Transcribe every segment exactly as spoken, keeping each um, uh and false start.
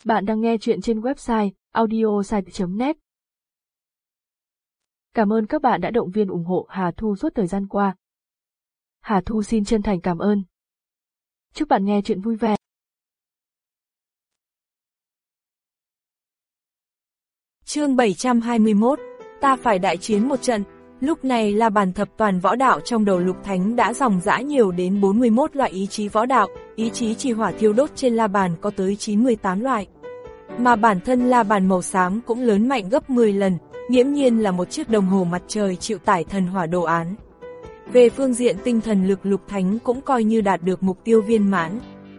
Bạn đang nghe chuyện trên website audiosite chấm net. Cảm ơn các bạn đã động viên ủng hộ Hà Thu suốt thời gian qua. Hà Thu xin chân thành cảm ơn. Chúc bạn nghe chuyện vui vẻ. Chương bảy trăm hai mươi mốt, ta phải đại chiến một trận. Lúc này là bàn thập toàn võ đạo trong đầu Lục Thánh đã dòng dã nhiều đến bốn mươi mốt loại ý chí võ đạo, ý chí chỉ hỏa thiêu đốt trên la bàn có tới chín mươi tám loại. Mà bản thân la bàn màu xám cũng lớn mạnh gấp mười lần, nghiễm nhiên là một chiếc đồng hồ mặt trời chịu tải thần hỏa đồ án. Về phương diện tinh thần lực, Lục Thánh cũng coi như đạt được mục tiêu viên mãn.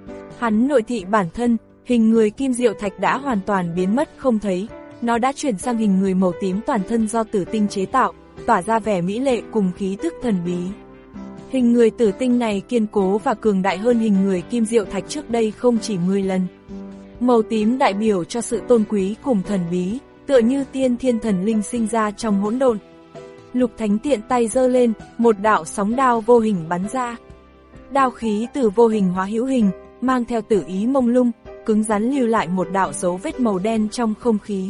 Hắn nội thị bản thân, hình người kim diệu thạch đã hoàn toàn biến mất không thấy, nó đã chuyển sang hình người màu tím toàn thân do tử tinh chế tạo, tỏa ra vẻ mỹ lệ cùng khí tức thần bí. Hình người tử tinh này kiên cố và cường đại hơn hình người kim diệu thạch trước đây không chỉ mười lần. Màu tím đại biểu cho sự tôn quý cùng thần bí, tựa như tiên thiên thần linh sinh ra trong hỗn độn. Lục Thánh tiện tay giơ lên, một đạo sóng đao vô hình bắn ra. Đao khí từ vô hình hóa hữu hình, mang theo tử ý mông lung, cứng rắn lưu lại một đạo dấu vết màu đen trong không khí.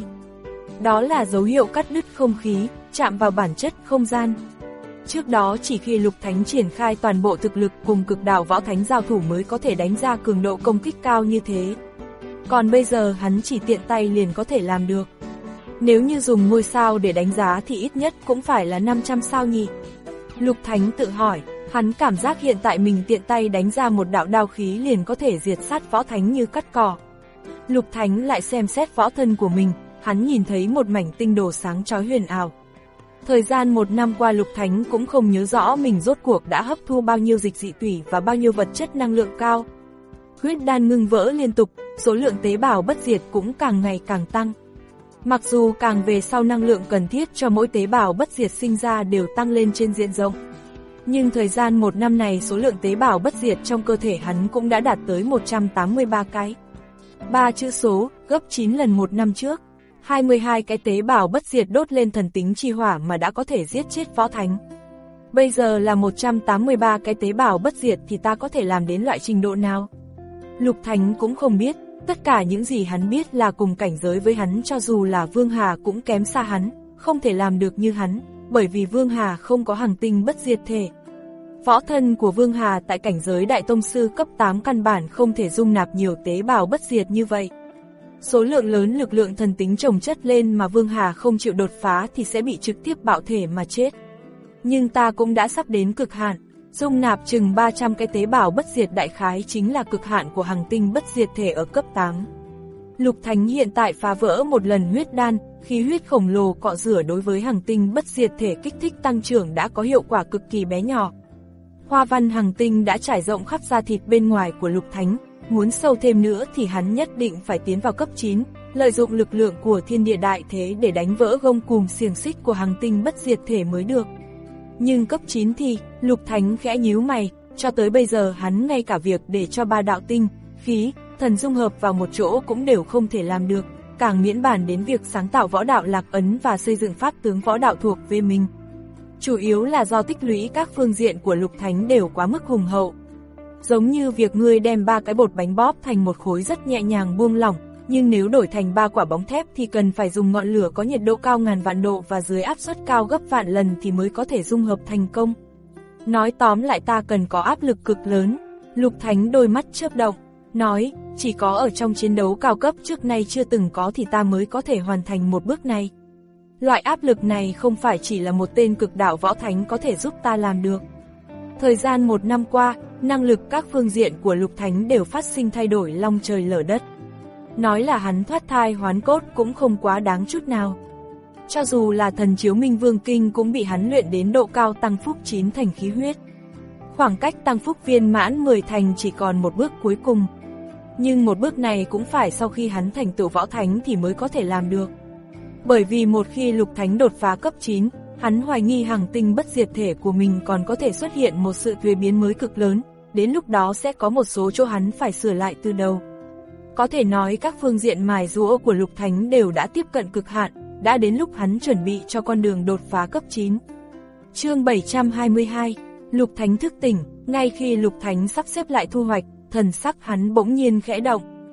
Đó là dấu hiệu cắt đứt không khí, chạm vào bản chất không gian. Trước đó chỉ khi Lục Thánh triển khai toàn bộ thực lực cùng cực đạo võ thánh giao thủ mới có thể đánh ra cường độ công kích cao như thế. Còn bây giờ hắn chỉ tiện tay liền có thể làm được. Nếu như dùng ngôi sao để đánh giá thì ít nhất cũng phải là năm trăm sao nhỉ? Lục Thánh tự hỏi, hắn cảm giác hiện tại mình tiện tay đánh ra một đạo đao khí liền có thể diệt sát võ thánh như cắt cỏ. Lục Thánh lại xem xét võ thân của mình, hắn nhìn thấy một mảnh tinh đồ sáng chói huyền ảo. Thời gian một năm qua Lục Thánh cũng không nhớ rõ mình rốt cuộc đã hấp thu bao nhiêu dịch dị tủy và bao nhiêu vật chất năng lượng cao. Huyết đan ngưng vỡ liên tục, số lượng tế bào bất diệt cũng càng ngày càng tăng. Mặc dù càng về sau năng lượng cần thiết cho mỗi tế bào bất diệt sinh ra đều tăng lên trên diện rộng. Nhưng thời gian một năm này số lượng tế bào bất diệt trong cơ thể hắn cũng đã đạt tới một trăm tám mươi ba cái. Ba chữ số, gấp chín lần một năm trước. hai mươi hai cái tế bào bất diệt đốt lên thần tính chi hỏa mà đã có thể giết chết võ thánh. Bây giờ là một trăm tám mươi ba cái tế bào bất diệt thì ta có thể làm đến loại trình độ nào? Lục Thánh cũng không biết, tất cả những gì hắn biết là cùng cảnh giới với hắn, cho dù là Vương Hà cũng kém xa hắn, không thể làm được như hắn, bởi vì Vương Hà không có hằng tinh bất diệt thể. Võ thân của Vương Hà tại cảnh giới đại tông sư cấp tám căn bản không thể dung nạp nhiều tế bào bất diệt như vậy. Số lượng lớn lực lượng thần tính chồng chất lên mà Vương Hà không chịu đột phá thì sẽ bị trực tiếp bạo thể mà chết. Nhưng ta cũng đã sắp đến cực hạn, dung nạp chừng ba trăm cái tế bào bất diệt đại khái chính là cực hạn của hằng tinh bất diệt thể ở cấp tám. Lục Thánh hiện tại phá vỡ một lần huyết đan, khí huyết khổng lồ cọ rửa đối với hằng tinh bất diệt thể kích thích tăng trưởng đã có hiệu quả cực kỳ bé nhỏ. Hoa văn hằng tinh đã trải rộng khắp da thịt bên ngoài của Lục Thánh, muốn sâu thêm nữa thì hắn nhất định phải tiến vào cấp chín, lợi dụng lực lượng của thiên địa đại thế để đánh vỡ gông cùm xiềng xích của hằng tinh bất diệt thể mới được. Nhưng cấp chín thì, Lục Thánh khẽ nhíu mày, cho tới bây giờ hắn ngay cả việc để cho ba đạo tinh, khí, thần dung hợp vào một chỗ cũng đều không thể làm được, càng miễn bàn đến việc sáng tạo võ đạo lạc ấn và xây dựng pháp tướng võ đạo thuộc về mình. Chủ yếu là do tích lũy các phương diện của Lục Thánh đều quá mức hùng hậu. Giống như việc ngươi đem ba cái bột bánh bóp thành một khối rất nhẹ nhàng buông lỏng, nhưng nếu đổi thành ba quả bóng thép thì cần phải dùng ngọn lửa có nhiệt độ cao ngàn vạn độ và dưới áp suất cao gấp vạn lần thì mới có thể dung hợp thành công. Nói tóm lại ta cần có áp lực cực lớn. Lục Thánh đôi mắt chớp động, nói, chỉ có ở trong chiến đấu cao cấp trước nay chưa từng có thì ta mới có thể hoàn thành một bước này. Loại áp lực này không phải chỉ là một tên cực đạo võ thánh có thể giúp ta làm được. Thời gian một năm qua, năng lực các phương diện của Lục Thánh đều phát sinh thay đổi long trời lở đất. Nói là hắn thoát thai hoán cốt cũng không quá đáng chút nào. Cho dù là thần chiếu minh vương kinh cũng bị hắn luyện đến độ cao tăng phúc chín thành khí huyết. Khoảng cách tăng phúc viên mãn mười thành chỉ còn một bước cuối cùng. Nhưng một bước này cũng phải sau khi hắn thành tựu võ thánh thì mới có thể làm được. Bởi vì một khi Lục Thánh đột phá cấp chín, hắn hoài nghi hằng tinh bất diệt thể của mình còn có thể xuất hiện một sự thuế biến mới cực lớn, đến lúc đó sẽ có một số chỗ hắn phải sửa lại từ đầu. Có thể nói các phương diện mài giũa của Lục Thánh đều đã tiếp cận cực hạn, đã đến lúc hắn chuẩn bị cho con đường đột phá cấp chín. Chương bảy trăm hai mươi hai, Lục Thánh thức tỉnh, ngay khi Lục Thánh sắp xếp lại thu hoạch, thần sắc hắn bỗng nhiên khẽ động.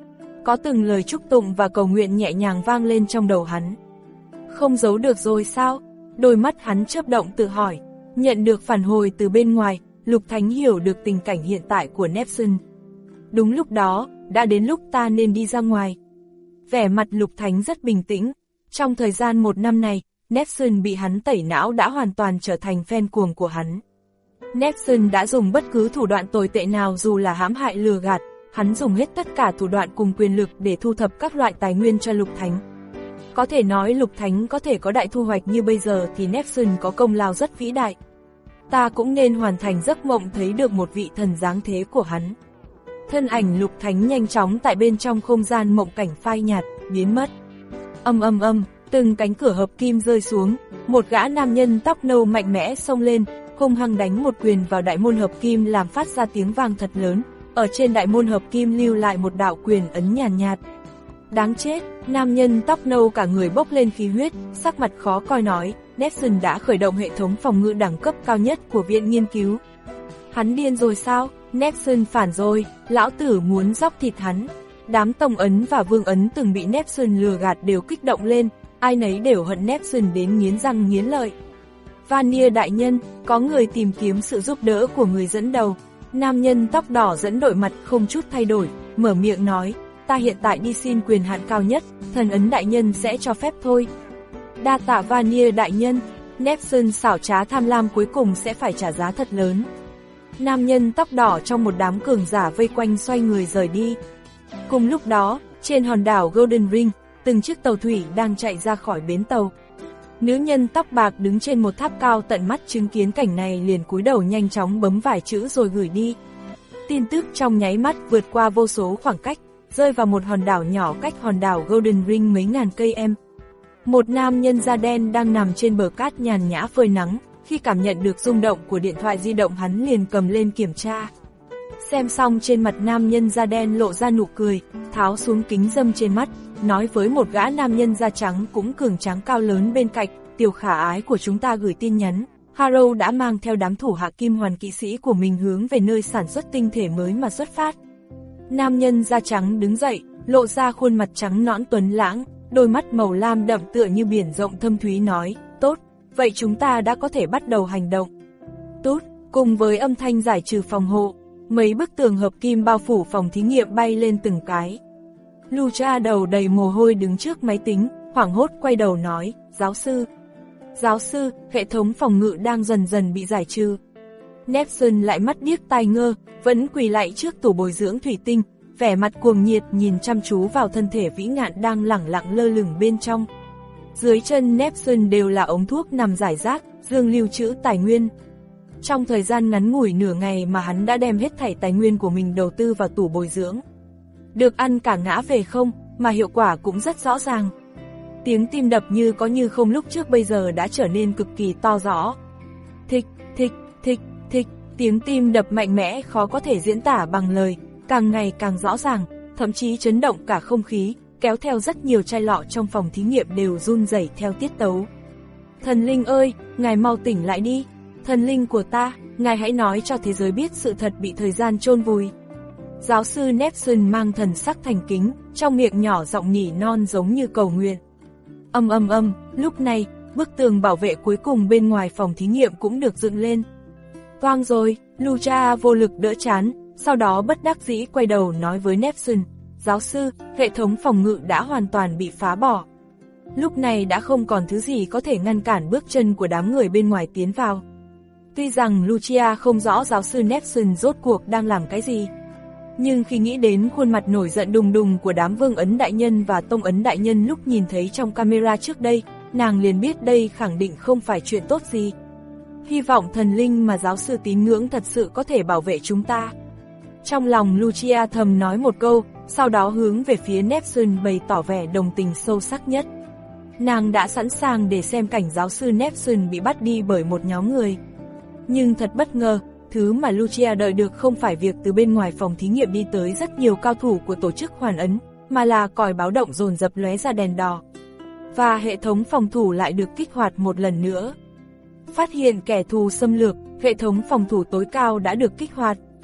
Có từng lời chúc tụng và cầu nguyện nhẹ nhàng vang lên trong đầu hắn. Không giấu được rồi sao? Đôi mắt hắn chớp động tự hỏi. Nhận được phản hồi từ bên ngoài, Lục Thánh hiểu được tình cảnh hiện tại của Neptune. Đúng lúc đó, đã đến lúc ta nên đi ra ngoài. Vẻ mặt Lục Thánh rất bình tĩnh. Trong thời gian một năm này, Neptune bị hắn tẩy não đã hoàn toàn trở thành fan cuồng của hắn. Neptune đã dùng bất cứ thủ đoạn tồi tệ nào, dù là hãm hại lừa gạt, hắn dùng hết tất cả thủ đoạn cùng quyền lực để thu thập các loại tài nguyên cho Lục Thánh. Có thể nói Lục Thánh có thể có đại thu hoạch như bây giờ thì Neptune có công lao rất vĩ đại. Ta cũng nên hoàn thành giấc mộng thấy được một vị thần dáng thế của hắn. Thân ảnh Lục Thánh nhanh chóng tại bên trong không gian mộng cảnh phai nhạt, biến mất. Âm âm âm, từng cánh cửa hợp kim rơi xuống, một gã nam nhân tóc nâu mạnh mẽ xông lên, hung hăng đánh một quyền vào đại môn hợp kim làm phát ra tiếng vang thật lớn. Ở trên đại môn hợp kim lưu lại một đạo quyền ấn nhàn nhạt, nhạt. Đáng chết, nam nhân tóc nâu cả người bốc lên khí huyết, sắc mặt khó coi nói, Neptune đã khởi động hệ thống phòng ngự đẳng cấp cao nhất của viện nghiên cứu. Hắn điên rồi sao? Neptune phản rồi, lão tử muốn dóc thịt hắn. Đám tông ấn và vương ấn từng bị Neptune lừa gạt đều kích động lên, ai nấy đều hận Neptune đến nghiến răng nghiến lợi. Vanir đại nhân, có người tìm kiếm sự giúp đỡ của người dẫn đầu. Nam nhân tóc đỏ dẫn đội mặt không chút thay đổi, mở miệng nói, ta hiện tại đi xin quyền hạn cao nhất, thần ấn đại nhân sẽ cho phép thôi. Đa tạ Vanir đại nhân, Neptune xảo trá tham lam cuối cùng sẽ phải trả giá thật lớn. Nam nhân tóc đỏ trong một đám cường giả vây quanh xoay người rời đi. Cùng lúc đó, trên hòn đảo Golden Ring, từng chiếc tàu thủy đang chạy ra khỏi bến tàu. Nữ nhân tóc bạc đứng trên một tháp cao tận mắt chứng kiến cảnh này liền cúi đầu nhanh chóng bấm vài chữ rồi gửi đi. Tin tức trong nháy mắt vượt qua vô số khoảng cách, rơi vào một hòn đảo nhỏ cách hòn đảo Golden Ring mấy ngàn cây em. Một nam nhân da đen đang nằm trên bờ cát nhàn nhã phơi nắng, khi cảm nhận được rung động của điện thoại di động hắn liền cầm lên kiểm tra. Xem xong trên mặt nam nhân da đen lộ ra nụ cười, tháo xuống kính râm trên mắt, nói với một gã nam nhân da trắng cũng cường tráng cao lớn bên cạnh, tiểu khả ái của chúng ta gửi tin nhắn. Harrow đã mang theo đám thủ hạ kim hoàn kỵ sĩ của mình hướng về nơi sản xuất tinh thể mới mà xuất phát. Nam nhân da trắng đứng dậy, lộ ra khuôn mặt trắng nõn tuấn lãng, đôi mắt màu lam đậm tựa như biển rộng thâm thúy nói, tốt, vậy chúng ta đã có thể bắt đầu hành động. Tốt, cùng với âm thanh giải trừ phòng hộ, mấy bức tường hợp kim bao phủ phòng thí nghiệm bay lên từng cái. Lucha đầu đầy mồ hôi đứng trước máy tính, hoảng hốt quay đầu nói, giáo sư. Giáo sư, hệ thống phòng ngự đang dần dần bị giải trừ. Neptune lại mắt điếc tai ngơ, vẫn quỳ lạy trước tủ bồi dưỡng thủy tinh, vẻ mặt cuồng nhiệt nhìn chăm chú vào thân thể vĩ ngạn đang lẳng lặng lơ lửng bên trong. Dưới chân Neptune đều là ống thuốc nằm rải rác, dương lưu trữ tài nguyên. Trong thời gian ngắn ngủi nửa ngày mà hắn đã đem hết thảy tài nguyên của mình đầu tư vào tủ bồi dưỡng. Được ăn cả ngã về không, mà hiệu quả cũng rất rõ ràng. Tiếng tim đập như có như không lúc trước bây giờ đã trở nên cực kỳ to rõ. Thịch, thịch, thịch, thịch, tiếng tim đập mạnh mẽ khó có thể diễn tả bằng lời, càng ngày càng rõ ràng, thậm chí chấn động cả không khí, kéo theo rất nhiều chai lọ trong phòng thí nghiệm đều run rẩy theo tiết tấu. Thần linh ơi, ngài mau tỉnh lại đi. Thần linh của ta, ngài hãy nói cho thế giới biết sự thật bị thời gian chôn vùi. Giáo sư Neptune mang thần sắc thành kính, trong miệng nhỏ giọng nỉ non giống như cầu nguyện. Âm âm âm, lúc này, bức tường bảo vệ cuối cùng bên ngoài phòng thí nghiệm cũng được dựng lên. Toang rồi, Lucha vô lực đỡ chán, sau đó bất đắc dĩ quay đầu nói với Neptune, giáo sư, hệ thống phòng ngự đã hoàn toàn bị phá bỏ. Lúc này đã không còn thứ gì có thể ngăn cản bước chân của đám người bên ngoài tiến vào. Tuy rằng Lucia không rõ giáo sư Neptune rốt cuộc đang làm cái gì, nhưng khi nghĩ đến khuôn mặt nổi giận đùng đùng của đám vương ấn đại nhân và tông ấn đại nhân lúc nhìn thấy trong camera trước đây, nàng liền biết đây khẳng định không phải chuyện tốt gì. Hy vọng thần linh mà giáo sư tín ngưỡng thật sự có thể bảo vệ chúng ta. Trong lòng Lucia thầm nói một câu, sau đó hướng về phía Neptune bày tỏ vẻ đồng tình sâu sắc nhất. Nàng đã sẵn sàng để xem cảnh giáo sư Neptune bị bắt đi bởi một nhóm người. Nhưng thật bất ngờ, thứ mà Lucia đợi được không phải việc từ bên ngoài phòng thí nghiệm đi tới rất nhiều cao thủ của tổ chức Hoàn Ấn, mà là còi báo động dồn dập lóe ra đèn đỏ. Và hệ thống phòng thủ lại được kích hoạt một lần nữa. Phát hiện kẻ thù xâm lược, hệ thống phòng thủ tối cao đã được kích hoạt.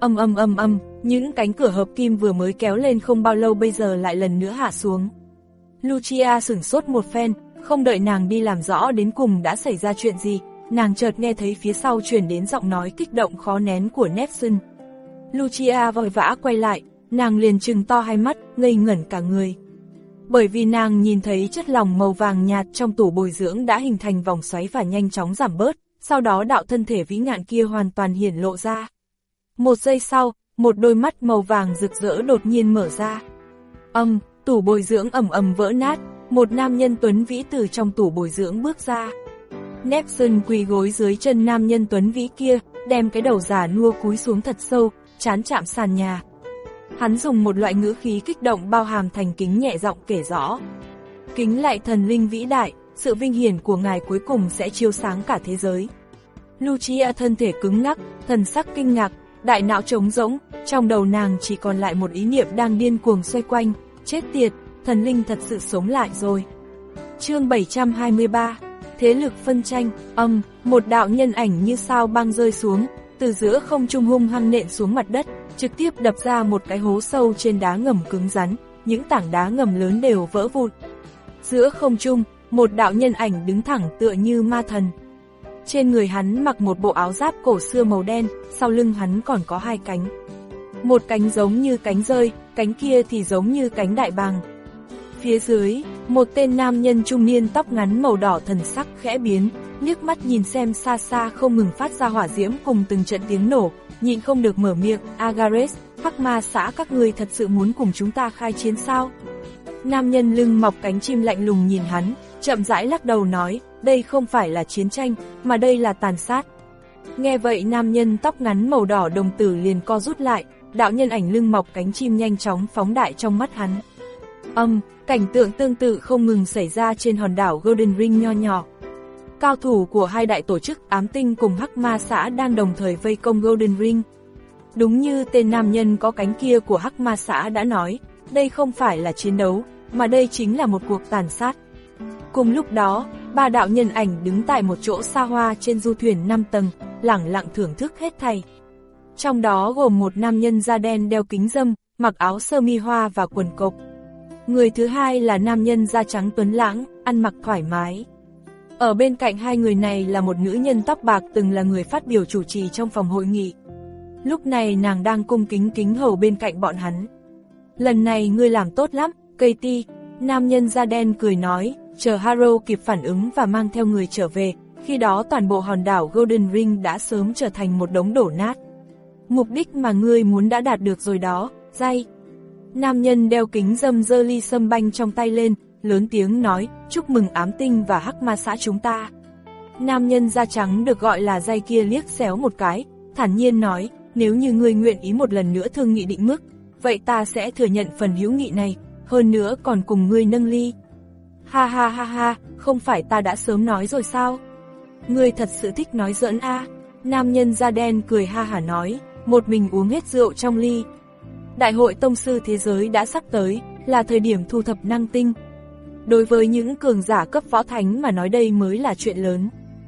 Âm âm âm âm, những cánh cửa hợp kim vừa mới kéo lên không bao lâu bây giờ lại lần nữa hạ xuống. Lucia sửng sốt một phen, không đợi nàng đi làm rõ đến cùng đã xảy ra chuyện gì, nàng chợt nghe thấy phía sau truyền đến giọng nói kích động khó nén của Neptune. Lucia vội vã quay lại, nàng liền trừng to hai mắt, ngây ngẩn cả người. Bởi vì nàng nhìn thấy chất lỏng màu vàng nhạt trong tủ bồi dưỡng đã hình thành vòng xoáy và nhanh chóng giảm bớt, sau đó đạo thân thể vĩ ngạn kia hoàn toàn hiển lộ ra. Một giây sau, một đôi mắt màu vàng rực rỡ đột nhiên mở ra. Âm, tủ bồi dưỡng ầm ầm vỡ nát, một nam nhân tuấn vĩ từ trong tủ bồi dưỡng bước ra. Neptune quỳ gối dưới chân nam nhân tuấn vĩ kia, đem cái đầu già nua cúi xuống thật sâu, trán chạm sàn nhà. Hắn dùng một loại ngữ khí kích động bao hàm thành kính nhẹ giọng kể rõ. Kính lạy thần linh vĩ đại, sự vinh hiển của ngài cuối cùng sẽ chiếu sáng cả thế giới. Lucia thân thể cứng ngắc, thần sắc kinh ngạc, đại não trống rỗng, trong đầu nàng chỉ còn lại một ý niệm đang điên cuồng xoay quanh, chết tiệt, thần linh thật sự sống lại rồi. Chương bảy trăm hai mươi ba, thế lực phân tranh, âm, một đạo nhân ảnh như sao băng rơi xuống, từ giữa không trung hung hăng nện xuống mặt đất, trực tiếp đập ra một cái hố sâu trên đá ngầm cứng rắn, những tảng đá ngầm lớn đều vỡ vụn. Giữa không trung, một đạo nhân ảnh đứng thẳng tựa như ma thần. Trên người hắn mặc một bộ áo giáp cổ xưa màu đen, sau lưng hắn còn có hai cánh. Một cánh giống như cánh rơi, cánh kia thì giống như cánh đại bàng. Phía dưới, một tên nam nhân trung niên tóc ngắn màu đỏ thần sắc khẽ biến, liếc mắt nhìn xem xa xa không ngừng phát ra hỏa diễm cùng từng trận tiếng nổ, nhịn không được mở miệng, Agares, Hắc Ma xã các ngươi thật sự muốn cùng chúng ta khai chiến sao? Nam nhân lưng mọc cánh chim lạnh lùng nhìn hắn, chậm rãi lắc đầu nói, đây không phải là chiến tranh, mà đây là tàn sát. Nghe vậy nam nhân tóc ngắn màu đỏ đồng tử liền co rút lại, đạo nhân ảnh lưng mọc cánh chim nhanh chóng phóng đại trong mắt hắn. Âm, cảnh tượng tương tự không ngừng xảy ra trên hòn đảo Golden Ring nho nhỏ. Cao thủ của hai đại tổ chức Ám Tinh cùng Hắc Ma xã đang đồng thời vây công Golden Ring. Đúng như tên nam nhân có cánh kia của Hắc Ma xã đã nói, đây không phải là chiến đấu, mà đây chính là một cuộc tàn sát. Cùng lúc đó, ba đạo nhân ảnh đứng tại một chỗ xa hoa trên du thuyền năm tầng, lẳng lặng thưởng thức hết thảy. Trong đó gồm một nam nhân da đen đeo kính râm, mặc áo sơ mi hoa và quần cộc. Người thứ hai là nam nhân da trắng tuấn lãng, ăn mặc thoải mái. Ở bên cạnh hai người này là một nữ nhân tóc bạc từng là người phát biểu chủ trì trong phòng hội nghị. Lúc này nàng đang cung kính kính hầu bên cạnh bọn hắn. Lần này ngươi làm tốt lắm, Katie, nam nhân da đen cười nói, chờ Harrow kịp phản ứng và mang theo người trở về, khi đó toàn bộ hòn đảo Golden Ring đã sớm trở thành một đống đổ nát. Mục đích mà ngươi muốn đã đạt được rồi đó, Jay. Nam nhân đeo kính râm giơ ly sâm banh trong tay lên, lớn tiếng nói, chúc mừng Ám Tinh và Hắc Ma xã chúng ta. Nam nhân da trắng được gọi là Jay kia liếc xéo một cái, thản nhiên nói, nếu như ngươi nguyện ý một lần nữa thương nghị định mức, vậy ta sẽ thừa nhận phần hữu nghị này, hơn nữa còn cùng ngươi nâng ly. Ha ha ha ha, không phải ta đã sớm nói rồi sao? Ngươi thật sự thích nói giỡn a? À? Nam nhân da đen cười ha hả nói, một mình uống hết rượu trong ly. Đại hội tông sư thế giới đã sắp tới, là thời điểm thu thập năng tinh. Đối với những cường giả cấp võ thánh mà nói đây mới là chuyện lớn.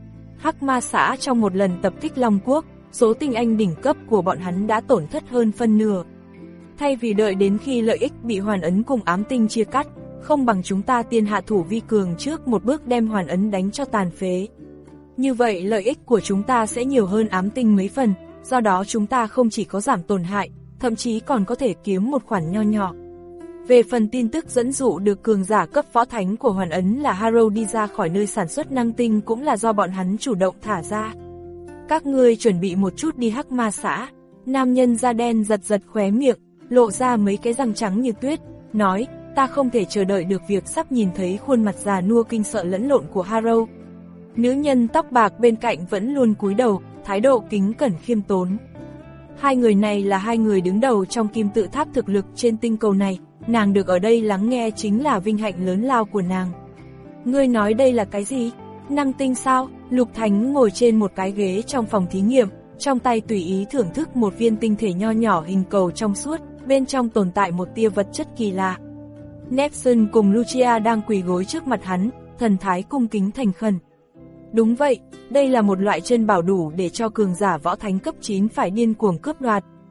Hắc Ma xã trong một lần tập kích Long Quốc, số tinh anh đỉnh cấp của bọn hắn đã tổn thất hơn phân nửa. Thay vì đợi đến khi lợi ích bị Hoàn Ấn cùng Ám Tinh chia cắt, không bằng chúng ta tiên hạ thủ vi cường trước một bước đem Hoàn Ấn đánh cho tàn phế. Như vậy lợi ích của chúng ta sẽ nhiều hơn Ám Tinh mấy phần, do đó chúng ta không chỉ có giảm tổn hại, thậm chí còn có thể kiếm một khoản nho nhỏ. Về phần tin tức dẫn dụ được cường giả cấp võ thánh của Hoàn Ấn là Harrow đi ra khỏi nơi sản xuất năng tinh cũng là do bọn hắn chủ động thả ra. Các ngươi chuẩn bị một chút đi Hắc Ma xã. Nam nhân da đen giật giật khóe miệng, lộ ra mấy cái răng trắng như tuyết, nói, ta không thể chờ đợi được việc sắp nhìn thấy khuôn mặt già nua kinh sợ lẫn lộn của Harrow. Nữ nhân tóc bạc bên cạnh vẫn luôn cúi đầu, thái độ kính cẩn khiêm tốn. Hai người này là hai người đứng đầu trong kim tự tháp thực lực trên tinh cầu này, nàng được ở đây lắng nghe chính là vinh hạnh lớn lao của nàng. Ngươi nói đây là cái gì? Năng tinh sao? Lục Thánh ngồi trên một cái ghế trong phòng thí nghiệm, trong tay tùy ý thưởng thức một viên tinh thể nho nhỏ hình cầu trong suốt, bên trong tồn tại một tia vật chất kỳ lạ. Neptune cùng Lucia đang quỳ gối trước mặt hắn, thần thái cung kính thành khẩn. Đúng vậy, đây là một loại chân bảo đủ để cho cường giả võ thánh cấp chín phải điên cuồng cướp đoạt.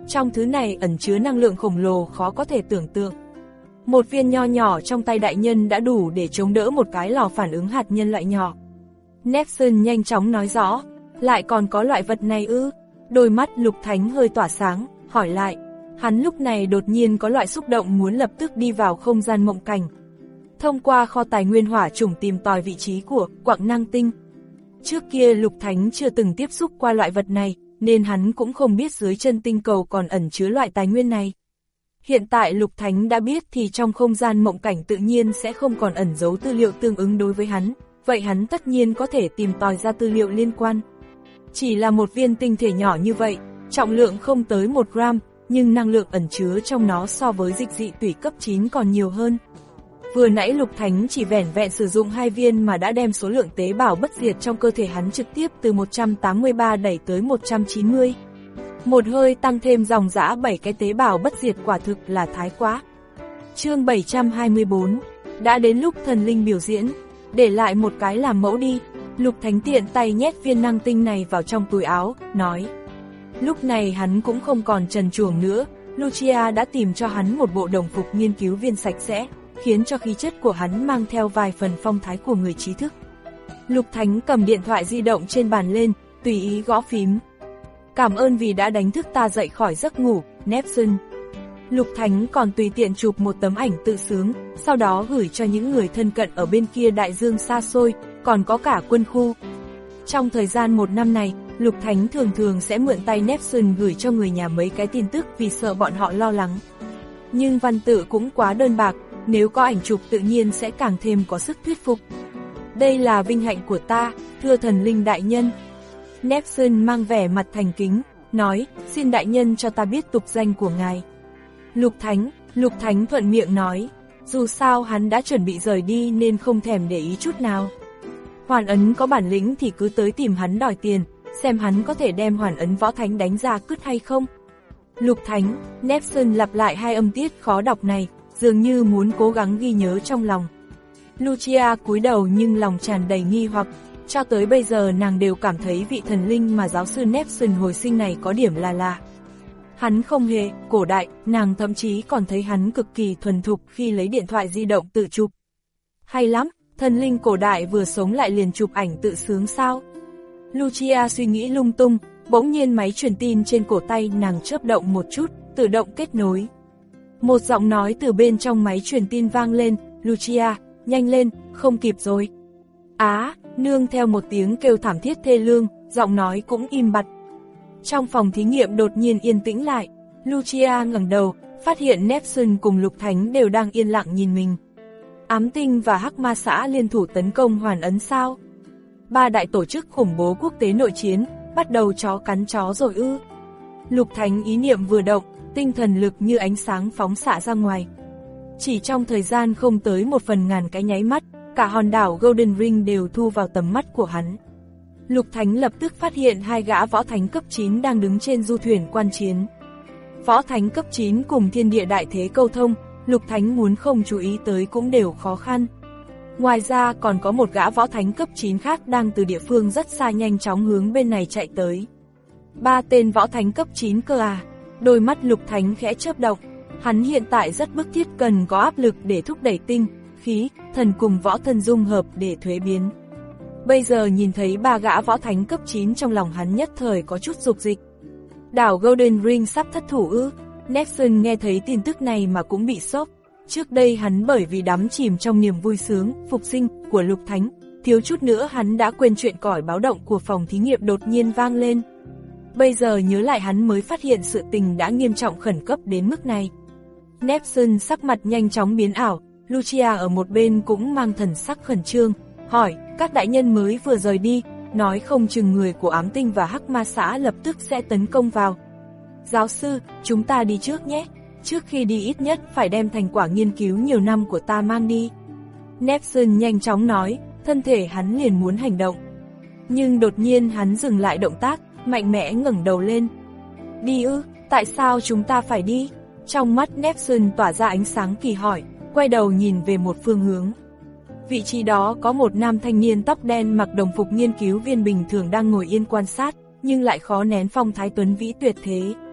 Trong thứ này ẩn chứa năng lượng khổng lồ khó có thể tưởng tượng. Một viên nho nhỏ trong tay đại nhân đã đủ để chống đỡ một cái lò phản ứng hạt nhân loại nhỏ. Nepson nhanh chóng nói rõ, lại còn có loại vật này ư? Đôi mắt Lục Thánh hơi tỏa sáng, hỏi lại. Hắn lúc này đột nhiên có loại xúc động muốn lập tức đi vào không gian mộng cảnh. Thông qua kho tài nguyên hỏa chủng tìm tòi vị trí của quặng năng tinh. Trước kia Lục Thánh chưa từng tiếp xúc qua loại vật này, nên hắn cũng không biết dưới chân tinh cầu còn ẩn chứa loại tài nguyên này. Hiện tại Lục Thánh đã biết thì trong không gian mộng cảnh tự nhiên sẽ không còn ẩn giấu tư liệu tương ứng đối với hắn, vậy hắn tất nhiên có thể tìm tòi ra tư liệu liên quan. Chỉ là một viên tinh thể nhỏ như vậy, trọng lượng không tới một gram, nhưng năng lượng ẩn chứa trong nó so với dịch dị tủy cấp chín còn nhiều hơn. Vừa nãy Lục Thánh chỉ vẻn vẹn sử dụng hai viên mà đã đem số lượng tế bào bất diệt trong cơ thể hắn trực tiếp từ một trăm tám mươi ba đẩy tới một trăm chín mươi. Một hơi tăng thêm dòng dã bảy cái tế bào bất diệt quả thực là thái quá. Chương bảy trăm hai mươi tư, đã đến lúc thần linh biểu diễn, để lại một cái làm mẫu đi. Lục Thánh tiện tay nhét viên năng tinh này vào trong túi áo, nói. Lúc này hắn cũng không còn trần truồng nữa, Lucia đã tìm cho hắn một bộ đồng phục nghiên cứu viên sạch sẽ, khiến cho khí chất của hắn mang theo vài phần phong thái của người trí thức. Lục Thánh cầm điện thoại di động trên bàn lên, tùy ý gõ phím. Cảm ơn vì đã đánh thức ta dậy khỏi giấc ngủ, Nepson. Lục Thánh còn tùy tiện chụp một tấm ảnh tự sướng, sau đó gửi cho những người thân cận ở bên kia đại dương xa xôi, còn có cả quân khu. Trong thời gian một năm này, Lục Thánh thường thường sẽ mượn tay Nepson gửi cho người nhà mấy cái tin tức vì sợ bọn họ lo lắng. Nhưng văn tự cũng quá đơn bạc, nếu có ảnh chụp tự nhiên sẽ càng thêm có sức thuyết phục. Đây là vinh hạnh của ta, thưa thần linh đại nhân. Nepson mang vẻ mặt thành kính, nói, xin đại nhân cho ta biết tục danh của ngài. Lục Thánh, Lục Thánh thuận miệng nói, dù sao hắn đã chuẩn bị rời đi nên không thèm để ý chút nào. Hoàn ấn có bản lĩnh thì cứ tới tìm hắn đòi tiền, xem hắn có thể đem hoàn ấn võ thánh đánh ra cứt hay không. Lục Thánh, Nepson lặp lại hai âm tiết khó đọc này, dường như muốn cố gắng ghi nhớ trong lòng. Lucia cúi đầu nhưng lòng tràn đầy nghi hoặc, cho tới bây giờ nàng đều cảm thấy vị thần linh mà giáo sư Nepson hồi sinh này có điểm là lạ. Hắn không hề cổ đại, nàng thậm chí còn thấy hắn cực kỳ thuần thục khi lấy điện thoại di động tự chụp. Hay lắm, thần linh cổ đại vừa sống lại liền chụp ảnh tự sướng sao? Lucia suy nghĩ lung tung, bỗng nhiên máy truyền tin trên cổ tay nàng chớp động một chút, tự động kết nối. Một giọng nói từ bên trong máy truyền tin vang lên, Lucia, nhanh lên, không kịp rồi. Á, nương theo một tiếng kêu thảm thiết thê lương, giọng nói cũng im bặt. Trong phòng thí nghiệm đột nhiên yên tĩnh lại, Lucia ngẩng đầu, phát hiện Nepson cùng Lục Thánh đều đang yên lặng nhìn mình. Ám tinh và Hắc Ma xã liên thủ tấn công hoàn ấn sao? Ba đại tổ chức khủng bố quốc tế nội chiến, bắt đầu chó cắn chó rồi ư? Lục Thánh ý niệm vừa động, tinh thần lực như ánh sáng phóng xạ ra ngoài. Chỉ trong thời gian không tới một phần ngàn cái nháy mắt, cả hòn đảo Golden Ring đều thu vào tầm mắt của hắn. Lục Thánh lập tức phát hiện hai gã võ thánh cấp chín đang đứng trên du thuyền quan chiến. Võ thánh cấp chín cùng thiên địa đại thế câu thông, Lục Thánh muốn không chú ý tới cũng đều khó khăn. Ngoài ra còn có một gã võ thánh cấp chín khác đang từ địa phương rất xa nhanh chóng hướng bên này chạy tới. Ba tên võ thánh cấp chín cơ à? Đôi mắt Lục Thánh khẽ chớp động. Hắn hiện tại rất bức thiết cần có áp lực để thúc đẩy tinh, khí, thần cùng võ thân dung hợp để thuế biến. Bây giờ nhìn thấy ba gã võ thánh cấp chín trong lòng hắn nhất thời có chút dục dịch. Đảo Golden Ring sắp thất thủ ư? Nepson nghe thấy tin tức này mà cũng bị sốc. Trước đây hắn bởi vì đắm chìm trong niềm vui sướng, phục sinh của Lục Thánh, thiếu chút nữa hắn đã quên chuyện còi báo động của phòng thí nghiệm đột nhiên vang lên. Bây giờ nhớ lại hắn mới phát hiện sự tình đã nghiêm trọng khẩn cấp đến mức này. Nepson sắc mặt nhanh chóng biến ảo, Lucia ở một bên cũng mang thần sắc khẩn trương, hỏi, các đại nhân mới vừa rời đi, nói không chừng người của ám tinh và Hắc Ma xã lập tức sẽ tấn công vào. Giáo sư, chúng ta đi trước nhé, trước khi đi ít nhất phải đem thành quả nghiên cứu nhiều năm của ta mang đi. Nepson nhanh chóng nói, thân thể hắn liền muốn hành động. Nhưng đột nhiên hắn dừng lại động tác, mạnh mẽ ngẩng đầu lên. Đi ư, tại sao chúng ta phải đi? Trong mắt Nepson tỏa ra ánh sáng kỳ hỏi, quay đầu nhìn về một phương hướng. Vị trí đó có một nam thanh niên tóc đen mặc đồng phục nghiên cứu viên bình thường đang ngồi yên quan sát, nhưng lại khó nén phong thái tuấn vĩ tuyệt thế.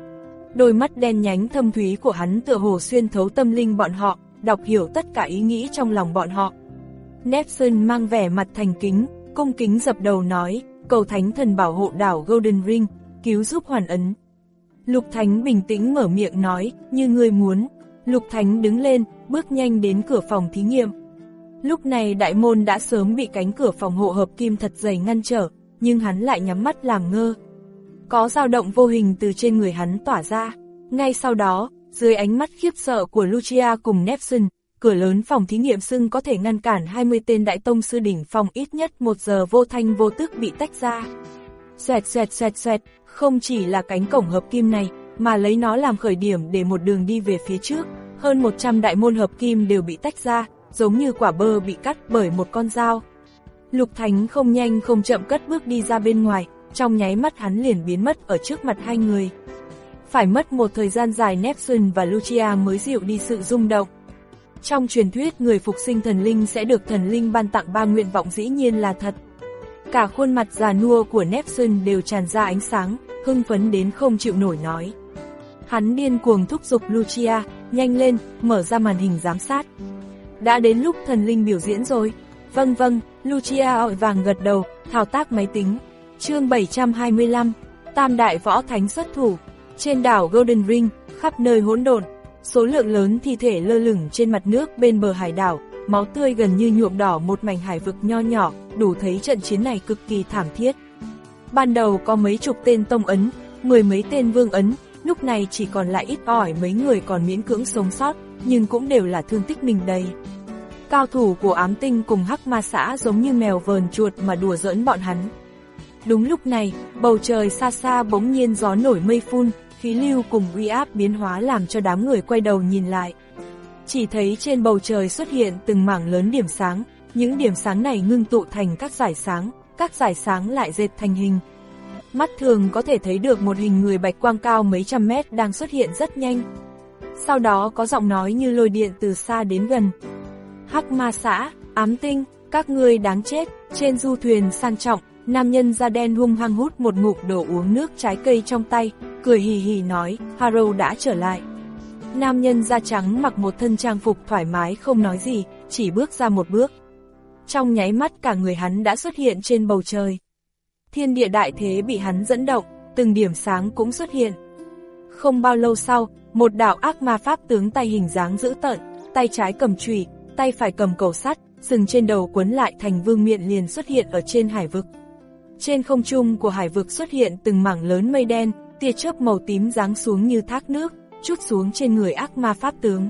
Đôi mắt đen nhánh thâm thúy của hắn tựa hồ xuyên thấu tâm linh bọn họ, đọc hiểu tất cả ý nghĩ trong lòng bọn họ. Neptune mang vẻ mặt thành kính, cung kính dập đầu nói, cầu thánh thần bảo hộ đảo Golden Ring, cứu giúp Hoàn Ấn. Lục Thánh bình tĩnh mở miệng nói, như ngươi muốn. Lục Thánh đứng lên, bước nhanh đến cửa phòng thí nghiệm. Lúc này đại môn đã sớm bị cánh cửa phòng hộ hợp kim thật dày ngăn trở, nhưng hắn lại nhắm mắt làm ngơ. Có dao động vô hình từ trên người hắn tỏa ra. Ngay sau đó, dưới ánh mắt khiếp sợ của Lucia cùng Neptune, cửa lớn phòng thí nghiệm xưng có thể ngăn cản hai mươi tên đại tông sư đỉnh phong ít nhất một giờ vô thanh vô tức bị tách ra. Xoẹt xoẹt xoẹt xoẹt, không chỉ là cánh cổng hợp kim này, mà lấy nó làm khởi điểm để một đường đi về phía trước, hơn một trăm đại môn hợp kim đều bị tách ra, giống như quả bơ bị cắt bởi một con dao. Lục Thánh không nhanh không chậm cất bước đi ra bên ngoài, trong nháy mắt hắn liền biến mất ở trước mặt hai người. Phải mất một thời gian dài Neptune và Lucia mới dịu đi sự rung động. Trong truyền thuyết người phục sinh thần linh sẽ được thần linh ban tặng ba nguyện vọng dĩ nhiên là thật. Cả khuôn mặt già nua của Neptune đều tràn ra ánh sáng, hưng phấn đến không chịu nổi nói. Hắn điên cuồng thúc giục Lucia, nhanh lên, mở ra màn hình giám sát. Đã đến lúc thần linh biểu diễn rồi. Vâng vâng, Lucia vội vàng gật đầu, thao tác máy tính. Chương bảy trăm hai mươi lăm, Tam đại võ thánh xuất thủ. Trên đảo Golden Ring, khắp nơi hỗn độn, số lượng lớn thi thể lơ lửng trên mặt nước bên bờ hải đảo, máu tươi gần như nhuộm đỏ một mảnh hải vực nho nhỏ, đủ thấy trận chiến này cực kỳ thảm thiết. Ban đầu có mấy chục tên tông ấn, mười mấy tên vương ấn, lúc này chỉ còn lại ít ỏi mấy người còn miễn cưỡng sống sót, nhưng cũng đều là thương tích mình đầy. Cao thủ của ám tinh cùng hắc ma xã giống như mèo vờn chuột mà đùa giỡn bọn hắn. Đúng lúc này, bầu trời xa xa bỗng nhiên gió nổi mây phun, khí lưu cùng uy áp biến hóa làm cho đám người quay đầu nhìn lại. Chỉ thấy trên bầu trời xuất hiện từng mảng lớn điểm sáng, những điểm sáng này ngưng tụ thành các dải sáng, các dải sáng lại dệt thành hình. Mắt thường có thể thấy được một hình người bạch quang cao mấy trăm mét đang xuất hiện rất nhanh. Sau đó có giọng nói như lôi điện từ xa đến gần. Hắc ma xã, ám tinh, các ngươi đáng chết. Trên du thuyền sang trọng, nam nhân da đen hung hăng hút một ngụm đồ uống nước trái cây trong tay, cười hì hì nói, Harrow đã trở lại. Nam nhân da trắng mặc một thân trang phục thoải mái không nói gì, chỉ bước ra một bước. Trong nháy mắt cả người hắn đã xuất hiện trên bầu trời. Thiên địa đại thế bị hắn dẫn động, từng điểm sáng cũng xuất hiện. Không bao lâu sau, một đạo ác ma pháp tướng tay hình dáng dữ tợn, tay trái cầm chùy, tay phải cầm cầu sắt, sừng trên đầu quấn lại thành vương miện liền xuất hiện ở trên hải vực. Trên không trung của hải vực xuất hiện từng mảng lớn mây đen, tia chớp màu tím giáng xuống như thác nước, trút xuống trên người ác ma pháp tướng.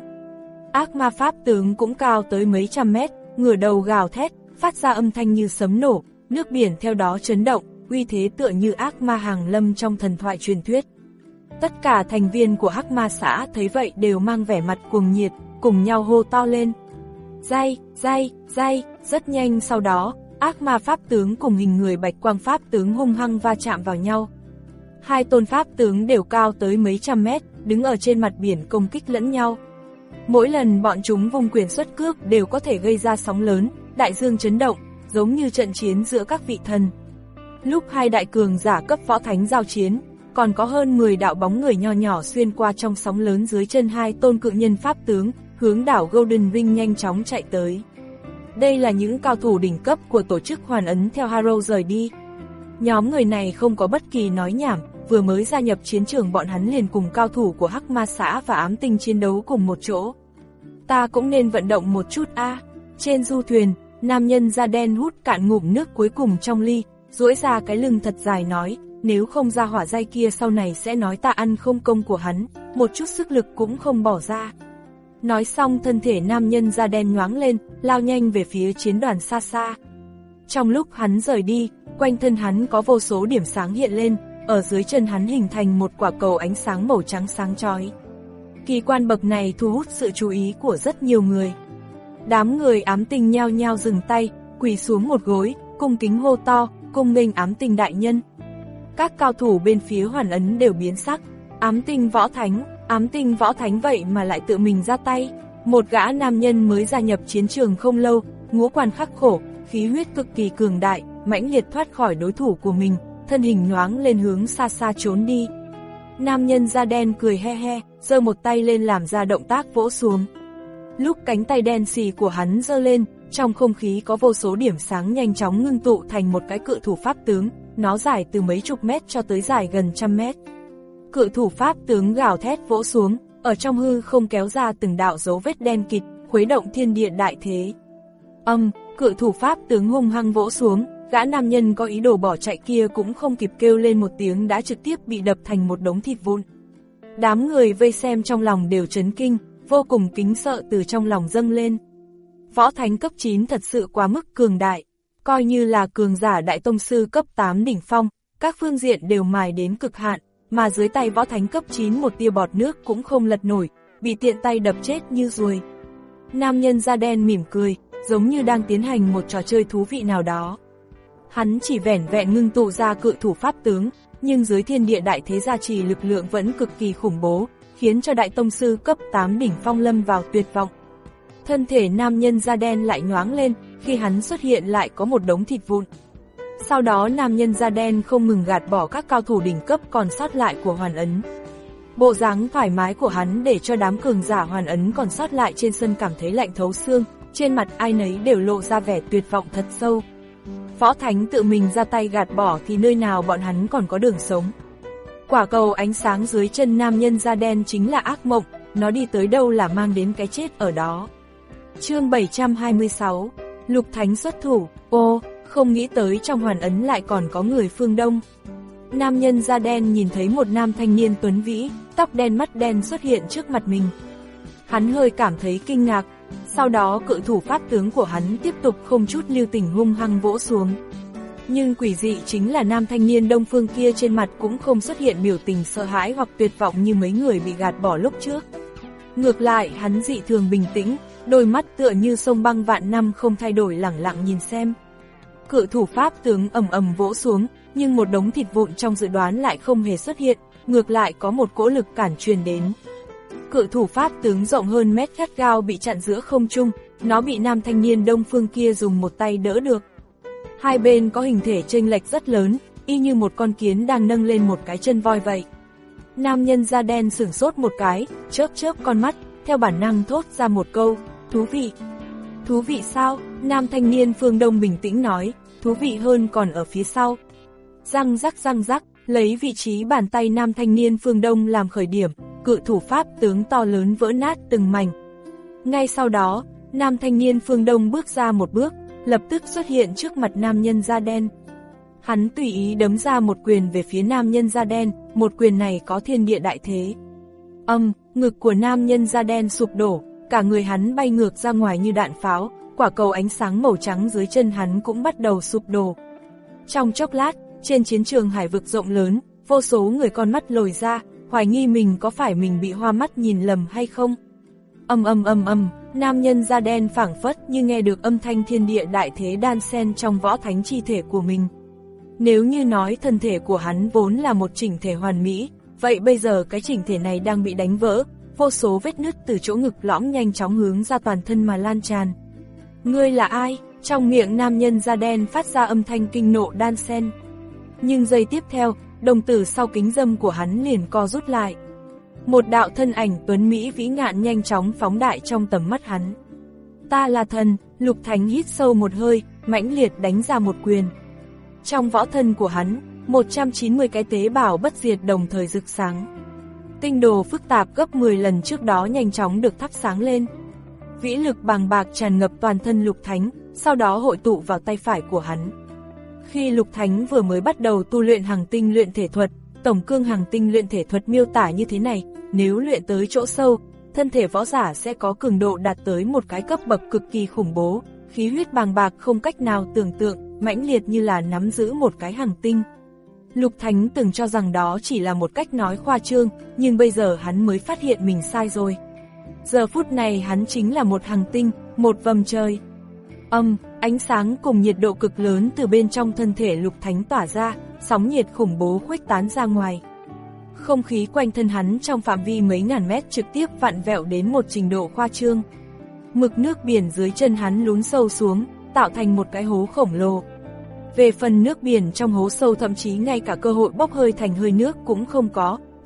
Ác ma pháp tướng cũng cao tới mấy trăm mét, ngửa đầu gào thét, phát ra âm thanh như sấm nổ, nước biển theo đó chấn động, uy thế tựa như ác ma hàng lâm trong thần thoại truyền thuyết. Tất cả thành viên của hắc ma xã thấy vậy đều mang vẻ mặt cuồng nhiệt, cùng nhau hô to lên. Day, day, day, rất nhanh sau đó, ác ma pháp tướng cùng hình người bạch quang pháp tướng hung hăng va chạm vào nhau. Hai tôn pháp tướng đều cao tới mấy trăm mét, đứng ở trên mặt biển công kích lẫn nhau. Mỗi lần bọn chúng vung quyền xuất cước đều có thể gây ra sóng lớn, đại dương chấn động, giống như trận chiến giữa các vị thần. Lúc hai đại cường giả cấp võ thánh giao chiến, còn có hơn mười đạo bóng người nho nhỏ xuyên qua trong sóng lớn dưới chân hai tôn cự nhân pháp tướng, hướng đảo Golden Ring nhanh chóng chạy tới. Đây là những cao thủ đỉnh cấp của tổ chức Hoàn Ấn theo Harrow rời đi. Nhóm người này không có bất kỳ nói nhảm, vừa mới gia nhập chiến trường bọn hắn liền cùng cao thủ của hắc ma xã và ám tinh chiến đấu cùng một chỗ. Ta cũng nên vận động một chút a. À. Trên du thuyền, nam nhân da đen hút cạn ngụm nước cuối cùng trong ly, duỗi ra cái lưng thật dài nói, nếu không ra hỏa dây kia sau này sẽ nói ta ăn không công của hắn, một chút sức lực cũng không bỏ ra. Nói xong thân thể nam nhân da đen nhoáng lên, lao nhanh về phía chiến đoàn xa xa. Trong lúc hắn rời đi, quanh thân hắn có vô số điểm sáng hiện lên, ở dưới chân hắn hình thành một quả cầu ánh sáng màu trắng sáng chói. Kỳ quan bậc này thu hút sự chú ý của rất nhiều người. Đám người ám tinh nhao nhao dừng tay, quỳ xuống một gối, cung kính hô to, cung nghênh ám tinh đại nhân. Các cao thủ bên phía Hoàn Ấn đều biến sắc, ám tinh võ thánh, ám tinh võ thánh vậy mà lại tự mình ra tay. Một gã nam nhân mới gia nhập chiến trường không lâu, ngũ quan khắc khổ, khí huyết cực kỳ cường đại, mãnh liệt thoát khỏi đối thủ của mình, thân hình nhoáng lên hướng xa xa trốn đi. Nam nhân da đen cười he he, giơ một tay lên làm ra động tác vỗ xuống. Lúc cánh tay đen xì của hắn giơ lên, trong không khí có vô số điểm sáng nhanh chóng ngưng tụ thành một cái cự thủ pháp tướng, nó dài từ mấy chục mét cho tới dài gần trăm mét. Cự thủ pháp tướng gào thét vỗ xuống, ở trong hư không kéo ra từng đạo dấu vết đen kịt, khuấy động thiên địa đại thế. Âm, cự thủ pháp tướng hung hăng vỗ xuống, gã nam nhân có ý đồ bỏ chạy kia cũng không kịp kêu lên một tiếng đã trực tiếp bị đập thành một đống thịt vụn. Đám người vây xem trong lòng đều chấn kinh, vô cùng kính sợ từ trong lòng dâng lên. Võ thánh cấp chín thật sự quá mức cường đại, coi như là cường giả đại tông sư cấp tám đỉnh phong, các phương diện đều mài đến cực hạn, mà dưới tay võ thánh cấp chín một tia bọt nước cũng không lật nổi, bị tiện tay đập chết như ruồi. Nam nhân da đen mỉm cười, giống như đang tiến hành một trò chơi thú vị nào đó. Hắn chỉ vẻn vẹn ngưng tụ ra cự thủ pháp tướng, nhưng dưới thiên địa đại thế gia trì lực lượng vẫn cực kỳ khủng bố, khiến cho đại tông sư cấp tám đỉnh phong lâm vào tuyệt vọng. Thân thể nam nhân da đen lại nhoáng lên, khi hắn xuất hiện lại có một đống thịt vụn. Sau đó nam nhân da đen không ngừng gạt bỏ các cao thủ đỉnh cấp còn sót lại của Hoàn Ấn. Bộ dáng thoải mái của hắn để cho đám cường giả Hoàn Ấn còn sót lại trên sân cảm thấy lạnh thấu xương, trên mặt ai nấy đều lộ ra vẻ tuyệt vọng thật sâu. Võ thánh tự mình ra tay gạt bỏ thì nơi nào bọn hắn còn có đường sống. Quả cầu ánh sáng dưới chân nam nhân da đen chính là ác mộng, nó đi tới đâu là mang đến cái chết ở đó. Chương bảy trăm hai mươi sáu, Lục Thánh xuất thủ. Ô, không nghĩ tới trong Hoàn Ấn lại còn có người phương Đông. Nam nhân da đen nhìn thấy một nam thanh niên tuấn vĩ, tóc đen mắt đen xuất hiện trước mặt mình. Hắn hơi cảm thấy kinh ngạc, sau đó cự thủ pháp tướng của hắn tiếp tục không chút lưu tình hung hăng vỗ xuống. Nhưng quỷ dị chính là nam thanh niên đông phương kia trên mặt cũng không xuất hiện biểu tình sợ hãi hoặc tuyệt vọng như mấy người bị gạt bỏ lúc trước. Ngược lại hắn dị thường bình tĩnh, đôi mắt tựa như sông băng vạn năm không thay đổi lẳng lặng nhìn xem. Cự thủ pháp tướng ầm ầm vỗ xuống, nhưng một đống thịt vụn trong dự đoán lại không hề xuất hiện, ngược lại có một cỗ lực cản truyền đến. Cự thủ pháp tướng rộng hơn mét gắt gao bị chặn giữa không trung, nó bị nam thanh niên đông phương kia dùng một tay đỡ được. Hai bên có hình thể chênh lệch rất lớn, y như một con kiến đang nâng lên một cái chân voi vậy. Nam nhân da đen sửng sốt một cái, chớp chớp con mắt, theo bản năng thốt ra một câu, thú vị. Thú vị sao? Nam thanh niên phương Đông bình tĩnh nói, thú vị hơn còn ở phía sau. Răng rắc răng rắc, lấy vị trí bàn tay nam thanh niên phương Đông làm khởi điểm, cự thủ pháp tướng to lớn vỡ nát từng mảnh. Ngay sau đó, nam thanh niên phương Đông bước ra một bước, lập tức xuất hiện trước mặt nam nhân da đen. Hắn tùy ý đấm ra một quyền về phía nam nhân da đen, một quyền này có thiên địa đại thế. Âm, ngực của nam nhân da đen sụp đổ, cả người hắn bay ngược ra ngoài như đạn pháo, quả cầu ánh sáng màu trắng dưới chân hắn cũng bắt đầu sụp đổ. Trong chốc lát, trên chiến trường hải vực rộng lớn, vô số người con mắt lồi ra, hoài nghi mình có phải mình bị hoa mắt nhìn lầm hay không. Âm âm âm âm, nam nhân da đen phảng phất như nghe được âm thanh thiên địa đại thế đan xen trong võ thánh chi thể của mình. Nếu như nói thân thể của hắn vốn là một chỉnh thể hoàn mỹ, vậy bây giờ cái chỉnh thể này đang bị đánh vỡ, vô số vết nứt từ chỗ ngực lõm nhanh chóng hướng ra toàn thân mà lan tràn. Ngươi là ai? Trong miệng nam nhân da đen phát ra âm thanh kinh nộ đan xen. Nhưng giây tiếp theo, đồng tử sau kính dâm của hắn liền co rút lại. Một đạo thân ảnh tuấn mỹ vĩ ngạn nhanh chóng phóng đại trong tầm mắt hắn. Ta là thần. Lục Thánh hít sâu một hơi, mãnh liệt đánh ra một quyền. Trong võ thân của hắn, một trăm chín mươi cái tế bào bất diệt đồng thời rực sáng. Tinh đồ phức tạp gấp mười lần trước đó nhanh chóng được thắp sáng lên. Vĩ lực bàng bạc tràn ngập toàn thân Lục Thánh, sau đó hội tụ vào tay phải của hắn. Khi Lục Thánh vừa mới bắt đầu tu luyện Hằng Tinh luyện thể thuật, tổng cương Hằng Tinh luyện thể thuật miêu tả như thế này, nếu luyện tới chỗ sâu, thân thể võ giả sẽ có cường độ đạt tới một cái cấp bậc cực kỳ khủng bố, khí huyết bàng bạc không cách nào tưởng tượng, mãnh liệt như là nắm giữ một cái Hằng Tinh. Lục Thánh từng cho rằng đó chỉ là một cách nói khoa trương, nhưng bây giờ hắn mới phát hiện mình sai rồi. Giờ phút này hắn chính là một Hằng Tinh, một vầng trời. Âm, ánh sáng cùng nhiệt độ cực lớn từ bên trong thân thể Lục Thánh tỏa ra, sóng nhiệt khủng bố khuếch tán ra ngoài. Không khí quanh thân hắn trong phạm vi mấy ngàn mét trực tiếp vặn vẹo đến một trình độ khoa trương. Mực nước biển dưới chân hắn lún sâu xuống, tạo thành một cái hố khổng lồ. Về phần nước biển trong hố sâu thậm chí ngay cả cơ hội bốc hơi thành hơi nước cũng không có,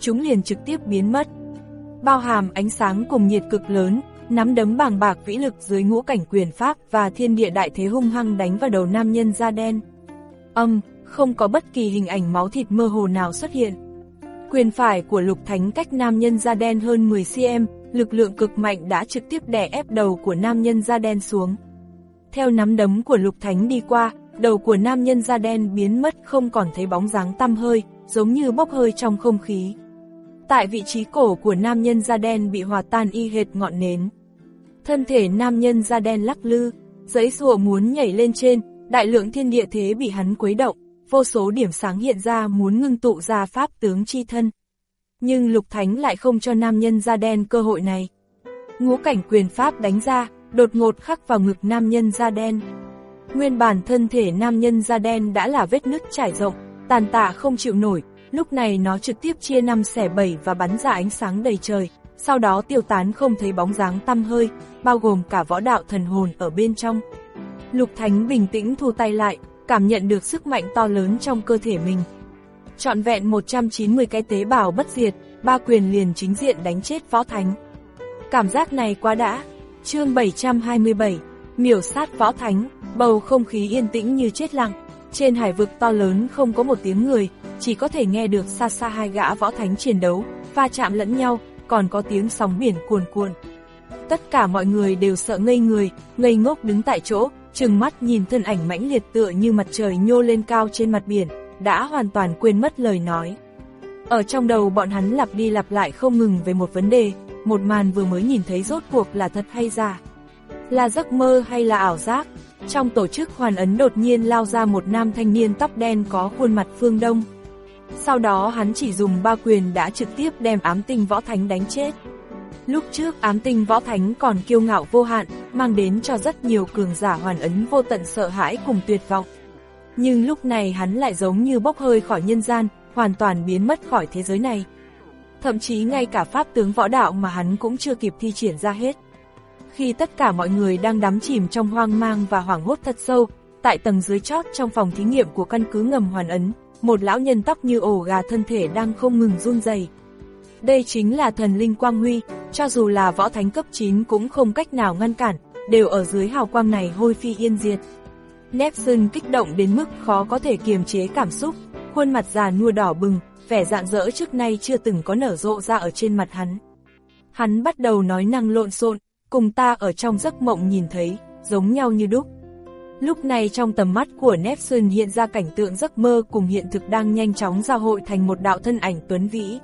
chúng liền trực tiếp biến mất. Bao hàm ánh sáng cùng nhiệt cực lớn, nắm đấm bàng bạc vĩ lực dưới ngũ cảnh quyền pháp và thiên địa đại thế hung hăng đánh vào đầu nam nhân da đen. Âm, không có bất kỳ hình ảnh máu thịt mơ hồ nào xuất hiện. Quyền phải của Lục Thánh cách nam nhân da đen hơn mười xăng-ti-mét, lực lượng cực mạnh đã trực tiếp đè ép đầu của nam nhân da đen xuống. Theo nắm đấm của Lục Thánh đi qua, đầu của nam nhân da đen biến mất không còn thấy bóng dáng tăm hơi, giống như bốc hơi trong không khí. Tại vị trí cổ của nam nhân da đen bị hòa tan y hệt ngọn nến. Thân thể nam nhân da đen lắc lư, giãy giụa muốn nhảy lên trên, đại lượng thiên địa thế bị hắn quấy động, vô số điểm sáng hiện ra muốn ngưng tụ ra pháp tướng chi thân. Nhưng Lục Thánh lại không cho nam nhân da đen cơ hội này. Ngũ cảnh quyền pháp đánh ra, đột ngột khắc vào ngực nam nhân da đen. Nguyên bản thân thể nam nhân da đen đã là vết nứt trải rộng, tàn tạ không chịu nổi, lúc này nó trực tiếp chia năm xẻ bảy và bắn ra ánh sáng đầy trời, sau đó tiêu tán không thấy bóng dáng tăm hơi, bao gồm cả võ đạo thần hồn ở bên trong. Lục Thánh bình tĩnh thu tay lại, cảm nhận được sức mạnh to lớn trong cơ thể mình. Trọn vẹn một trăm chín mươi cái tế bào bất diệt, ba quyền liền chính diện đánh chết Võ Thánh. Cảm giác này quá đã. Chương bảy trăm hai mươi bảy, miểu sát Võ Thánh, bầu không khí yên tĩnh như chết lặng. Trên hải vực to lớn không có một tiếng người, chỉ có thể nghe được xa xa hai gã Võ Thánh chiến đấu, va chạm lẫn nhau, còn có tiếng sóng biển cuồn cuộn. Tất cả mọi người đều sợ ngây người, ngây ngốc đứng tại chỗ, trừng mắt nhìn thân ảnh mãnh liệt tựa như mặt trời nhô lên cao trên mặt biển, đã hoàn toàn quên mất lời nói. Ở trong đầu bọn hắn lặp đi lặp lại không ngừng về một vấn đề, một màn vừa mới nhìn thấy rốt cuộc là thật hay giả? Là giấc mơ hay là ảo giác? Trong tổ chức Hoàn Ấn đột nhiên lao ra một nam thanh niên tóc đen có khuôn mặt phương Đông. Sau đó hắn chỉ dùng ba quyền đã trực tiếp đem Ám Tinh Võ Thánh đánh chết. Lúc trước Ám Tinh Võ Thánh còn kiêu ngạo vô hạn, mang đến cho rất nhiều cường giả Hoàn Ấn vô tận sợ hãi cùng tuyệt vọng. Nhưng lúc này hắn lại giống như bốc hơi khỏi nhân gian, hoàn toàn biến mất khỏi thế giới này. Thậm chí ngay cả pháp tướng võ đạo mà hắn cũng chưa kịp thi triển ra hết. Khi tất cả mọi người đang đắm chìm trong hoang mang và hoảng hốt thật sâu, tại tầng dưới chót trong phòng thí nghiệm của căn cứ ngầm Hoàn Ấn, một lão nhân tóc như ổ gà thân thể đang không ngừng run rẩy. Đây chính là thần linh Quang Huy, cho dù là Võ Thánh cấp chín cũng không cách nào ngăn cản, đều ở dưới hào quang này hôi phi yên diệt. Neptune kích động đến mức khó có thể kiềm chế cảm xúc, khuôn mặt già nua đỏ bừng, vẻ rạng rỡ trước nay chưa từng có nở rộ ra ở trên mặt hắn. Hắn bắt đầu nói năng lộn xộn, cùng ta ở trong giấc mộng nhìn thấy, giống nhau như đúc. Lúc này trong tầm mắt của Neptune hiện ra cảnh tượng giấc mơ cùng hiện thực đang nhanh chóng giao hội thành một đạo thân ảnh tuấn vĩ.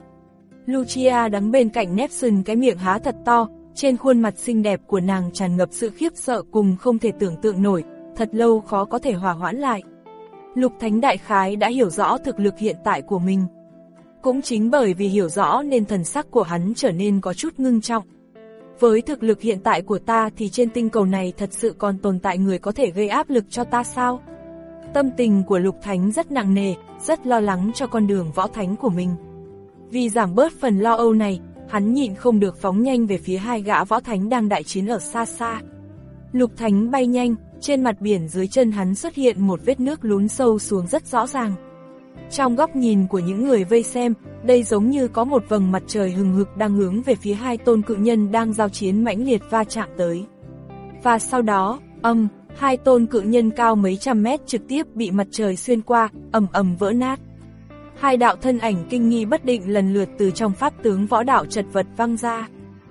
Lucia đứng bên cạnh Neptune, cái miệng há thật to, trên khuôn mặt xinh đẹp của nàng tràn ngập sự khiếp sợ cùng không thể tưởng tượng nổi, thật lâu khó có thể hòa hoãn lại. Lục Thánh đại khái đã hiểu rõ thực lực hiện tại của mình. Cũng chính bởi vì hiểu rõ nên thần sắc của hắn trở nên có chút ngưng trọng. Với thực lực hiện tại của ta thì trên tinh cầu này thật sự còn tồn tại người có thể gây áp lực cho ta sao? Tâm tình của Lục Thánh rất nặng nề, rất lo lắng cho con đường Võ Thánh của mình. Vì giảm bớt phần lo âu này, hắn nhịn không được phóng nhanh về phía hai gã Võ Thánh đang đại chiến ở xa xa. Lục Thánh bay nhanh, trên mặt biển dưới chân hắn xuất hiện một vết nước lún sâu xuống rất rõ ràng. Trong góc nhìn của những người vây xem, đây giống như có một vầng mặt trời hừng hực đang hướng về phía hai tôn cự nhân đang giao chiến mãnh liệt va chạm tới. Và sau đó, âm, hai tôn cự nhân cao mấy trăm mét trực tiếp bị mặt trời xuyên qua, ầm ầm vỡ nát. Hai đạo thân ảnh kinh nghi bất định lần lượt từ trong pháp tướng võ đạo chật vật văng ra.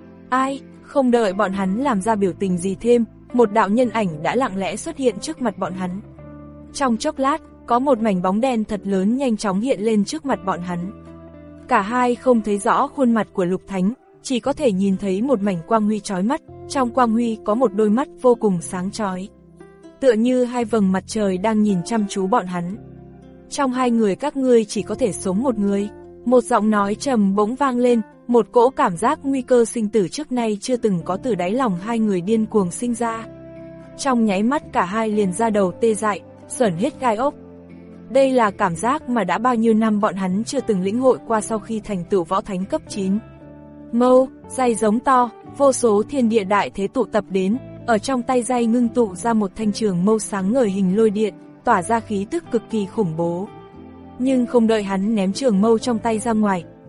Ai, không đợi bọn hắn làm ra biểu tình gì thêm, một đạo nhân ảnh đã lặng lẽ xuất hiện trước mặt bọn hắn. Trong chốc lát, có một mảnh bóng đen thật lớn nhanh chóng hiện lên trước mặt bọn hắn. Cả hai không thấy rõ khuôn mặt của Lục Thánh, chỉ có thể nhìn thấy một mảnh quang huy chói mắt, trong quang huy có một đôi mắt vô cùng sáng chói. Tựa như hai vầng mặt trời đang nhìn chăm chú bọn hắn. Trong hai người các ngươi chỉ có thể sống một người. Một giọng nói trầm bỗng vang lên, một cỗ cảm giác nguy cơ sinh tử trước nay chưa từng có từ đáy lòng hai người điên cuồng sinh ra. Trong nháy mắt cả hai liền ra đầu tê dại, sởn hết gai ốc. Đây là cảm giác mà đã bao nhiêu năm bọn hắn chưa từng lĩnh hội qua sau khi thành tựu Võ Thánh cấp chín. Mâu, dây giống to, vô số thiên địa đại thế tụ tập đến, ở trong tay dây ngưng tụ ra một thanh trường mâu sáng ngời hình lôi điện, tỏa ra khí tức cực kỳ khủng bố. Nhưng không đợi hắn ném trường mâu trong tay ra ngoài,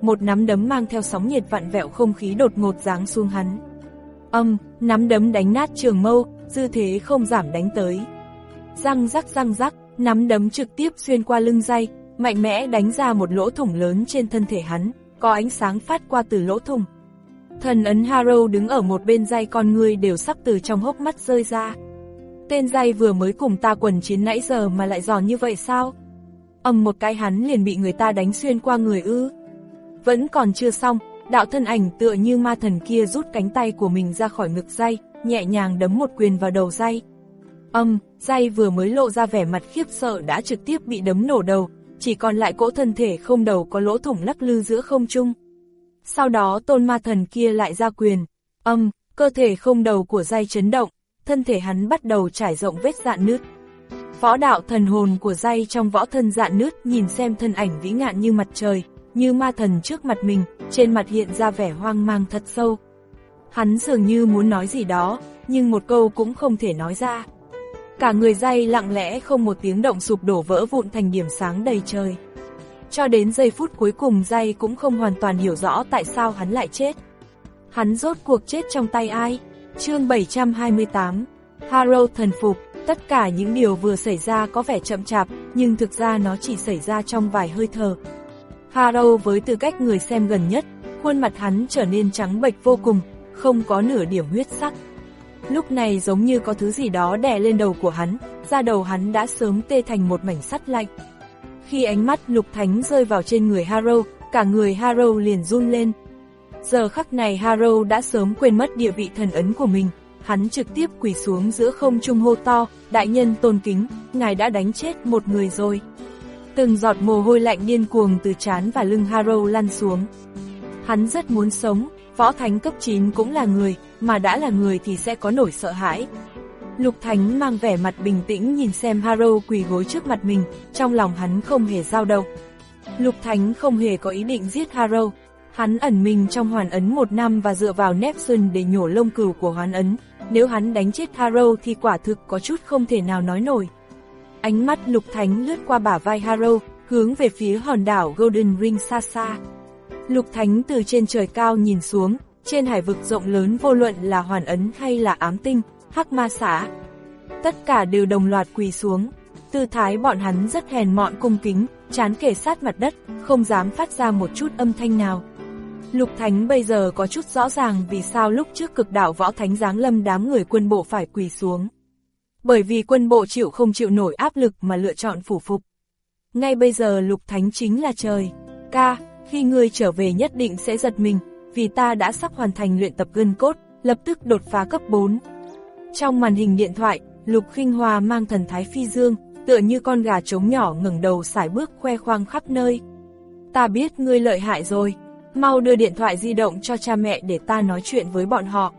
một nắm đấm mang theo sóng nhiệt vặn vẹo không khí đột ngột giáng xuống hắn. Âm, nắm đấm đánh nát trường mâu, dư thế không giảm đánh tới. Răng rắc răng rắc, nắm đấm trực tiếp xuyên qua lưng dây, mạnh mẽ đánh ra một lỗ thủng lớn trên thân thể hắn, có ánh sáng phát qua từ lỗ thủng. Thần ấn Harrow đứng ở một bên dây, con người đều sắp từ trong hốc mắt rơi ra. Tên dây vừa mới cùng ta quần chiến nãy giờ mà lại giòn như vậy sao? Ầm một cái hắn liền bị người ta đánh xuyên qua người ư? Vẫn còn chưa xong, đạo thân ảnh tựa như ma thần kia rút cánh tay của mình ra khỏi ngực dây, nhẹ nhàng đấm một quyền vào đầu dây. Âm, dây vừa mới lộ ra vẻ mặt khiếp sợ đã trực tiếp bị đấm nổ đầu, chỉ còn lại cỗ thân thể không đầu có lỗ thủng lắc lư giữa không trung. Sau đó tôn ma thần kia lại ra quyền. Âm, cơ thể không đầu của dây chấn động, thân thể hắn bắt đầu trải rộng vết rạn nứt. Võ đạo thần hồn của dây trong võ thân rạn nứt nhìn xem thân ảnh vĩ ngạn như mặt trời, như ma thần trước mặt mình, trên mặt hiện ra vẻ hoang mang thật sâu. Hắn dường như muốn nói gì đó, nhưng một câu cũng không thể nói ra. Cả người dây lặng lẽ không một tiếng động sụp đổ vỡ vụn thành điểm sáng đầy trời. Cho đến giây phút cuối cùng dây cũng không hoàn toàn hiểu rõ tại sao hắn lại chết. Hắn rốt cuộc chết trong tay ai? Chương bảy trăm hai mươi tám, Harrow thần phục. Tất cả những điều vừa xảy ra có vẻ chậm chạp, nhưng thực ra nó chỉ xảy ra trong vài hơi thở. Harrow với tư cách người xem gần nhất, khuôn mặt hắn trở nên trắng bệch vô cùng, không có nửa điểm huyết sắc. Lúc này giống như có thứ gì đó đè lên đầu của hắn, da đầu hắn đã sớm tê thành một mảnh sắt lạnh. Khi ánh mắt Lục Thánh rơi vào trên người Harrow, cả người Harrow liền run lên. Giờ khắc này Harrow đã sớm quên mất địa vị thần ấn của mình, hắn trực tiếp quỳ xuống giữa không trung hô to, đại nhân tôn kính, ngài đã đánh chết một người rồi. Từng giọt mồ hôi lạnh điên cuồng từ trán và lưng Harrow lăn xuống. Hắn rất muốn sống, võ thánh cấp chín cũng là người, mà đã là người thì sẽ có nỗi sợ hãi. Lục Thánh mang vẻ mặt bình tĩnh nhìn xem Harrow quỳ gối trước mặt mình, trong lòng hắn không hề dao động. Lục Thánh không hề có ý định giết Harrow. Hắn ẩn mình trong hoàn ấn một năm và dựa vào Neptune để nhổ lông cừu của hoàn ấn. Nếu hắn đánh chết Harrow thì quả thực có chút không thể nào nói nổi. Ánh mắt Lục Thánh lướt qua bả vai Harrow, hướng về phía hòn đảo Golden Ring xa xa. Lục Thánh từ trên trời cao nhìn xuống, trên hải vực rộng lớn vô luận là hoàn ấn hay là ám tinh, hắc ma xã, tất cả đều đồng loạt quỳ xuống. Tư thái bọn hắn rất hèn mọn cung kính, trán kề sát mặt đất, không dám phát ra một chút âm thanh nào. Lục Thánh bây giờ có chút rõ ràng vì sao lúc trước cực đạo võ thánh giáng lâm đám người quân bộ phải quỳ xuống. Bởi vì quân bộ chịu không chịu nổi áp lực mà lựa chọn phủ phục. Ngay bây giờ Lục Thánh chính là trời. Ca, khi ngươi trở về nhất định sẽ giật mình, vì ta đã sắp hoàn thành luyện tập gân cốt, lập tức đột phá cấp bốn. Trong màn hình điện thoại, Lục Khinh Hòa mang thần thái phi dương, tựa như con gà trống nhỏ ngẩng đầu sải bước khoe khoang khắp nơi. Ta biết ngươi lợi hại rồi, mau đưa điện thoại di động cho cha mẹ để ta nói chuyện với bọn họ.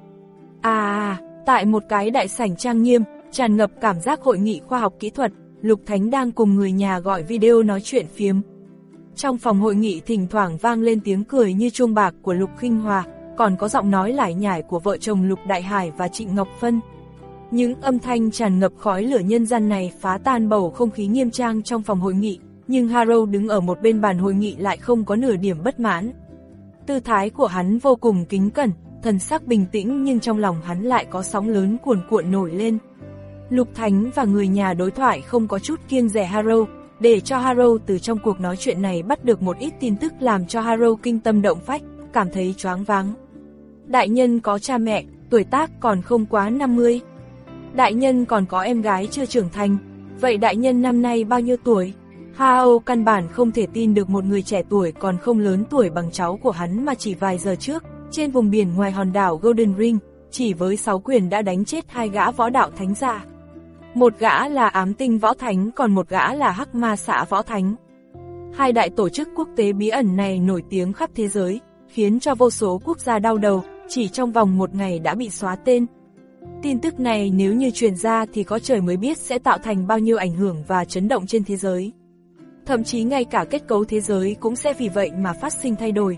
À, tại một cái đại sảnh trang nghiêm, tràn ngập cảm giác hội nghị khoa học kỹ thuật, Lục Thánh đang cùng người nhà gọi video nói chuyện phiếm. Trong phòng hội nghị thỉnh thoảng vang lên tiếng cười như chuông bạc của Lục Khinh Hòa, còn có giọng nói lải nhải của vợ chồng Lục Đại Hải và Trịnh Ngọc Phân. Những âm thanh tràn ngập khói lửa nhân gian này phá tan bầu không khí nghiêm trang trong phòng hội nghị, nhưng Harrow đứng ở một bên bàn hội nghị lại không có nửa điểm bất mãn. Tư thái của hắn vô cùng kính cẩn, thần sắc bình tĩnh nhưng trong lòng hắn lại có sóng lớn cuồn cuộn nổi lên. Lục Thánh và người nhà đối thoại không có chút kiêng dè Harrow, để cho Harrow từ trong cuộc nói chuyện này bắt được một ít tin tức làm cho Harrow kinh tâm động phách, cảm thấy choáng váng. Đại nhân có cha mẹ, tuổi tác còn không quá năm mươi. Đại nhân còn có em gái chưa trưởng thành, vậy đại nhân năm nay bao nhiêu tuổi? Hao căn bản không thể tin được một người trẻ tuổi còn không lớn tuổi bằng cháu của hắn mà chỉ vài giờ trước, trên vùng biển ngoài hòn đảo Golden Ring, chỉ với sáu quyền đã đánh chết hai gã võ đạo thánh giả. Một gã là ám tinh võ thánh còn một gã là hắc ma xã võ thánh. Hai đại tổ chức quốc tế bí ẩn này nổi tiếng khắp thế giới, khiến cho vô số quốc gia đau đầu, chỉ trong vòng một ngày đã bị xóa tên. Tin tức này nếu như truyền ra thì có trời mới biết sẽ tạo thành bao nhiêu ảnh hưởng và chấn động trên thế giới. Thậm chí ngay cả kết cấu thế giới cũng sẽ vì vậy mà phát sinh thay đổi.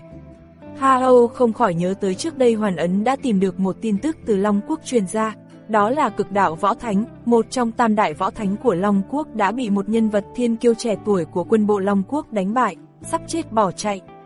Hao không khỏi nhớ tới trước đây Hoàn Ấn đã tìm được một tin tức từ Long Quốc truyền ra, đó là cực đạo võ thánh, một trong tam đại võ thánh của Long Quốc đã bị một nhân vật thiên kiêu trẻ tuổi của quân bộ Long Quốc đánh bại, sắp chết bỏ chạy.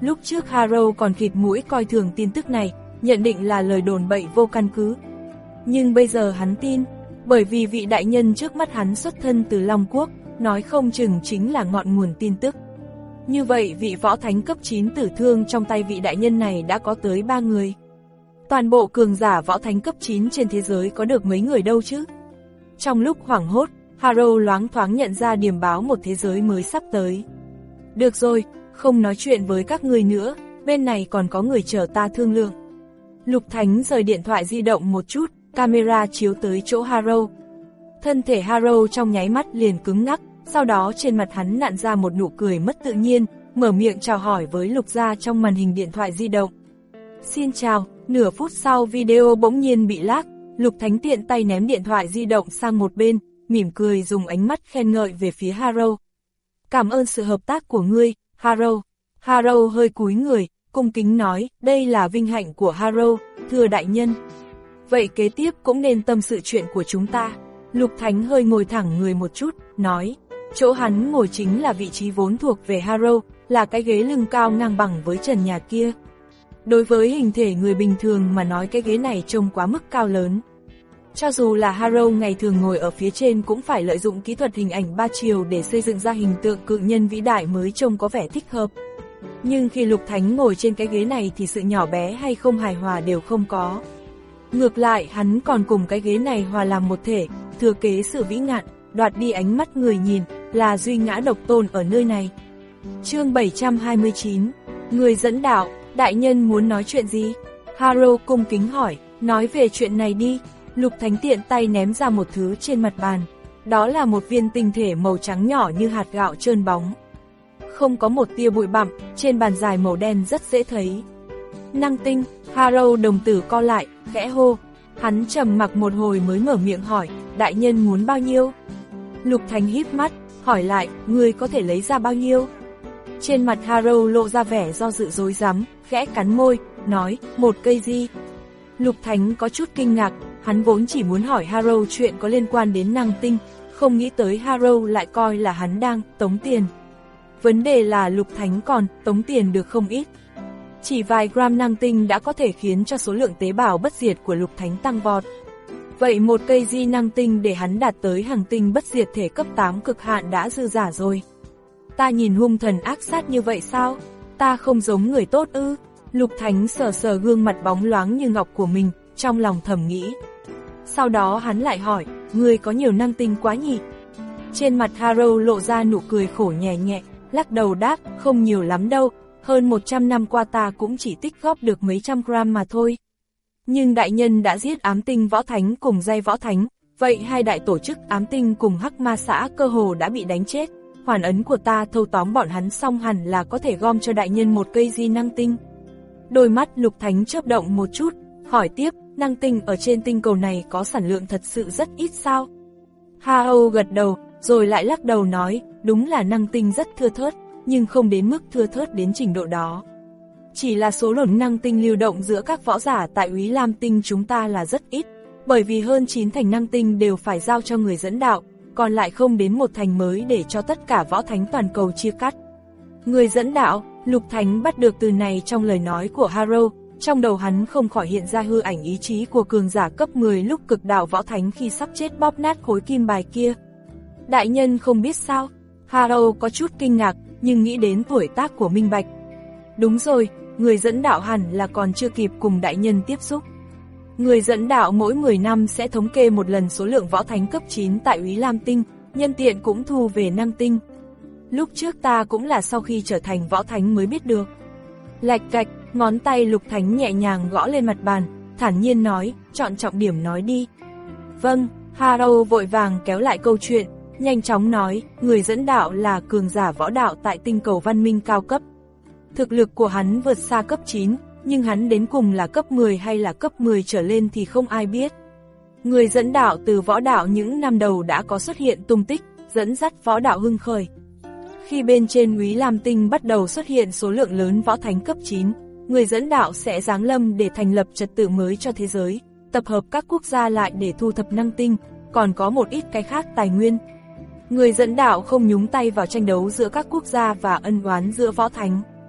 Lúc trước Harrow còn khịt mũi coi thường tin tức này, nhận định là lời đồn bậy vô căn cứ. Nhưng bây giờ hắn tin, bởi vì vị đại nhân trước mắt hắn xuất thân từ Long Quốc, nói không chừng chính là ngọn nguồn tin tức. Như vậy vị võ thánh cấp chín tử thương trong tay vị đại nhân này đã có tới ba người. Toàn bộ cường giả võ thánh cấp chín trên thế giới có được mấy người đâu chứ? Trong lúc hoảng hốt, Harrow loáng thoáng nhận ra điểm báo một thế giới mới sắp tới. Được rồi, không nói chuyện với các người nữa, bên này còn có người chờ ta thương lượng. Lục Thánh rời điện thoại di động một chút, camera chiếu tới chỗ Harrow. Thân thể Harrow trong nháy mắt liền cứng ngắc, sau đó trên mặt hắn nặn ra một nụ cười mất tự nhiên, mở miệng chào hỏi với Lục Gia trong màn hình điện thoại di động. Xin chào, nửa phút sau video bỗng nhiên bị lag, Lục Thánh tiện tay ném điện thoại di động sang một bên, mỉm cười dùng ánh mắt khen ngợi về phía Harrow. Cảm ơn sự hợp tác của ngươi, Harrow. Harrow hơi cúi người, cung kính nói, đây là vinh hạnh của Harrow, thưa đại nhân. Vậy kế tiếp cũng nên tâm sự chuyện của chúng ta. Lục Thánh hơi ngồi thẳng người một chút, nói, chỗ hắn ngồi chính là vị trí vốn thuộc về Harrow, là cái ghế lưng cao ngang bằng với trần nhà kia. Đối với hình thể người bình thường mà nói cái ghế này trông quá mức cao lớn. Cho dù là Harrow ngày thường ngồi ở phía trên cũng phải lợi dụng kỹ thuật hình ảnh ba chiều để xây dựng ra hình tượng cự nhân vĩ đại mới trông có vẻ thích hợp. Nhưng khi Lục Thánh ngồi trên cái ghế này thì sự nhỏ bé hay không hài hòa đều không có. Ngược lại hắn còn cùng cái ghế này hòa làm một thể, thừa kế sự vĩ ngạn, đoạt đi ánh mắt người nhìn, là duy ngã độc tôn ở nơi này. Chương bảy trăm hai mươi chín, người dẫn đạo, đại nhân muốn nói chuyện gì? Harrow cung kính hỏi, nói về chuyện này đi. Lục Thánh tiện tay ném ra một thứ trên mặt bàn. Đó là một viên tinh thể màu trắng nhỏ như hạt gạo trơn bóng. Không có một tia bụi bặm, trên bàn dài màu đen rất dễ thấy. Năng tinh, Harrow đồng tử co lại, khẽ hô. Hắn trầm mặc một hồi mới mở miệng hỏi, đại nhân muốn bao nhiêu? Lục Thánh híp mắt, hỏi lại, ngươi có thể lấy ra bao nhiêu? Trên mặt Harrow lộ ra vẻ do dự rối rắm, khẽ cắn môi, nói, một cây gì? Lục Thánh có chút kinh ngạc, hắn vốn chỉ muốn hỏi Harrow chuyện có liên quan đến năng tinh, không nghĩ tới Harrow lại coi là hắn đang tống tiền. Vấn đề là Lục Thánh còn tống tiền được không ít. Chỉ vài gram năng tinh đã có thể khiến cho số lượng tế bào bất diệt của Lục Thánh tăng vọt. Vậy một cây di năng tinh để hắn đạt tới hàng tinh bất diệt thể cấp tám cực hạn đã dư giả rồi. Ta nhìn hung thần ác sát như vậy sao? Ta không giống người tốt ư? Lục Thánh sờ sờ gương mặt bóng loáng như ngọc của mình, trong lòng thầm nghĩ. Sau đó hắn lại hỏi, ngươi có nhiều năng tinh quá nhỉ? Trên mặt Harrow lộ ra nụ cười khổ nhẹ nhẹ, lắc đầu đáp, không nhiều lắm đâu, hơn một trăm năm qua ta cũng chỉ tích góp được mấy trăm gram mà thôi. Nhưng đại nhân đã giết ám tinh võ thánh cùng giai võ thánh, vậy hai đại tổ chức ám tinh cùng hắc ma xã cơ hồ đã bị đánh chết. Hoàn ấn của ta thâu tóm bọn hắn xong hẳn là có thể gom cho đại nhân một cây di năng tinh. Đôi mắt Lục Thánh chớp động một chút, hỏi tiếp, năng tinh ở trên tinh cầu này có sản lượng thật sự rất ít sao? Harrow gật đầu, rồi lại lắc đầu nói, đúng là năng tinh rất thưa thớt, nhưng không đến mức thưa thớt đến trình độ đó. Chỉ là số lượng năng tinh lưu động giữa các võ giả tại Úy Lam tinh chúng ta là rất ít, bởi vì hơn chín thành năng tinh đều phải giao cho người dẫn đạo, còn lại không đến một thành mới để cho tất cả võ thánh toàn cầu chia cắt. Người dẫn đạo, Lục Thánh bắt được từ này trong lời nói của Harrow, trong đầu hắn không khỏi hiện ra hư ảnh ý chí của cường giả cấp mười lúc cực đạo võ thánh khi sắp chết bóp nát khối kim bài kia. Đại nhân không biết sao? Harrow có chút kinh ngạc, nhưng nghĩ đến tuổi tác của Minh Bạch. Đúng rồi, người dẫn đạo hẳn là còn chưa kịp cùng đại nhân tiếp xúc. Người dẫn đạo mỗi mười năm sẽ thống kê một lần số lượng võ thánh cấp chín tại Úy Lam tinh, nhân tiện cũng thu về năng tinh. Lúc trước ta cũng là sau khi trở thành võ thánh mới biết được. Lạch cạch, ngón tay Lục Thánh nhẹ nhàng gõ lên mặt bàn, thản nhiên nói, chọn trọng điểm nói đi. Vâng, Harrow vội vàng kéo lại câu chuyện, nhanh chóng nói, người dẫn đạo là cường giả võ đạo tại tinh cầu văn minh cao cấp. Thực lực của hắn vượt xa cấp chín, nhưng hắn đến cùng là cấp mười hay là cấp mười trở lên thì không ai biết. Người dẫn đạo từ võ đạo những năm đầu đã có xuất hiện tung tích, dẫn dắt võ đạo hưng khởi. Khi bên trên Úy Lam tinh bắt đầu xuất hiện số lượng lớn võ thánh cấp chín, người dẫn đạo sẽ giáng lâm để thành lập trật tự mới cho thế giới, tập hợp các quốc gia lại để thu thập năng tinh, còn có một ít cái khác tài nguyên. Người dẫn đạo không nhúng tay vào tranh đấu giữa các quốc gia và ân oán giữa võ thánh.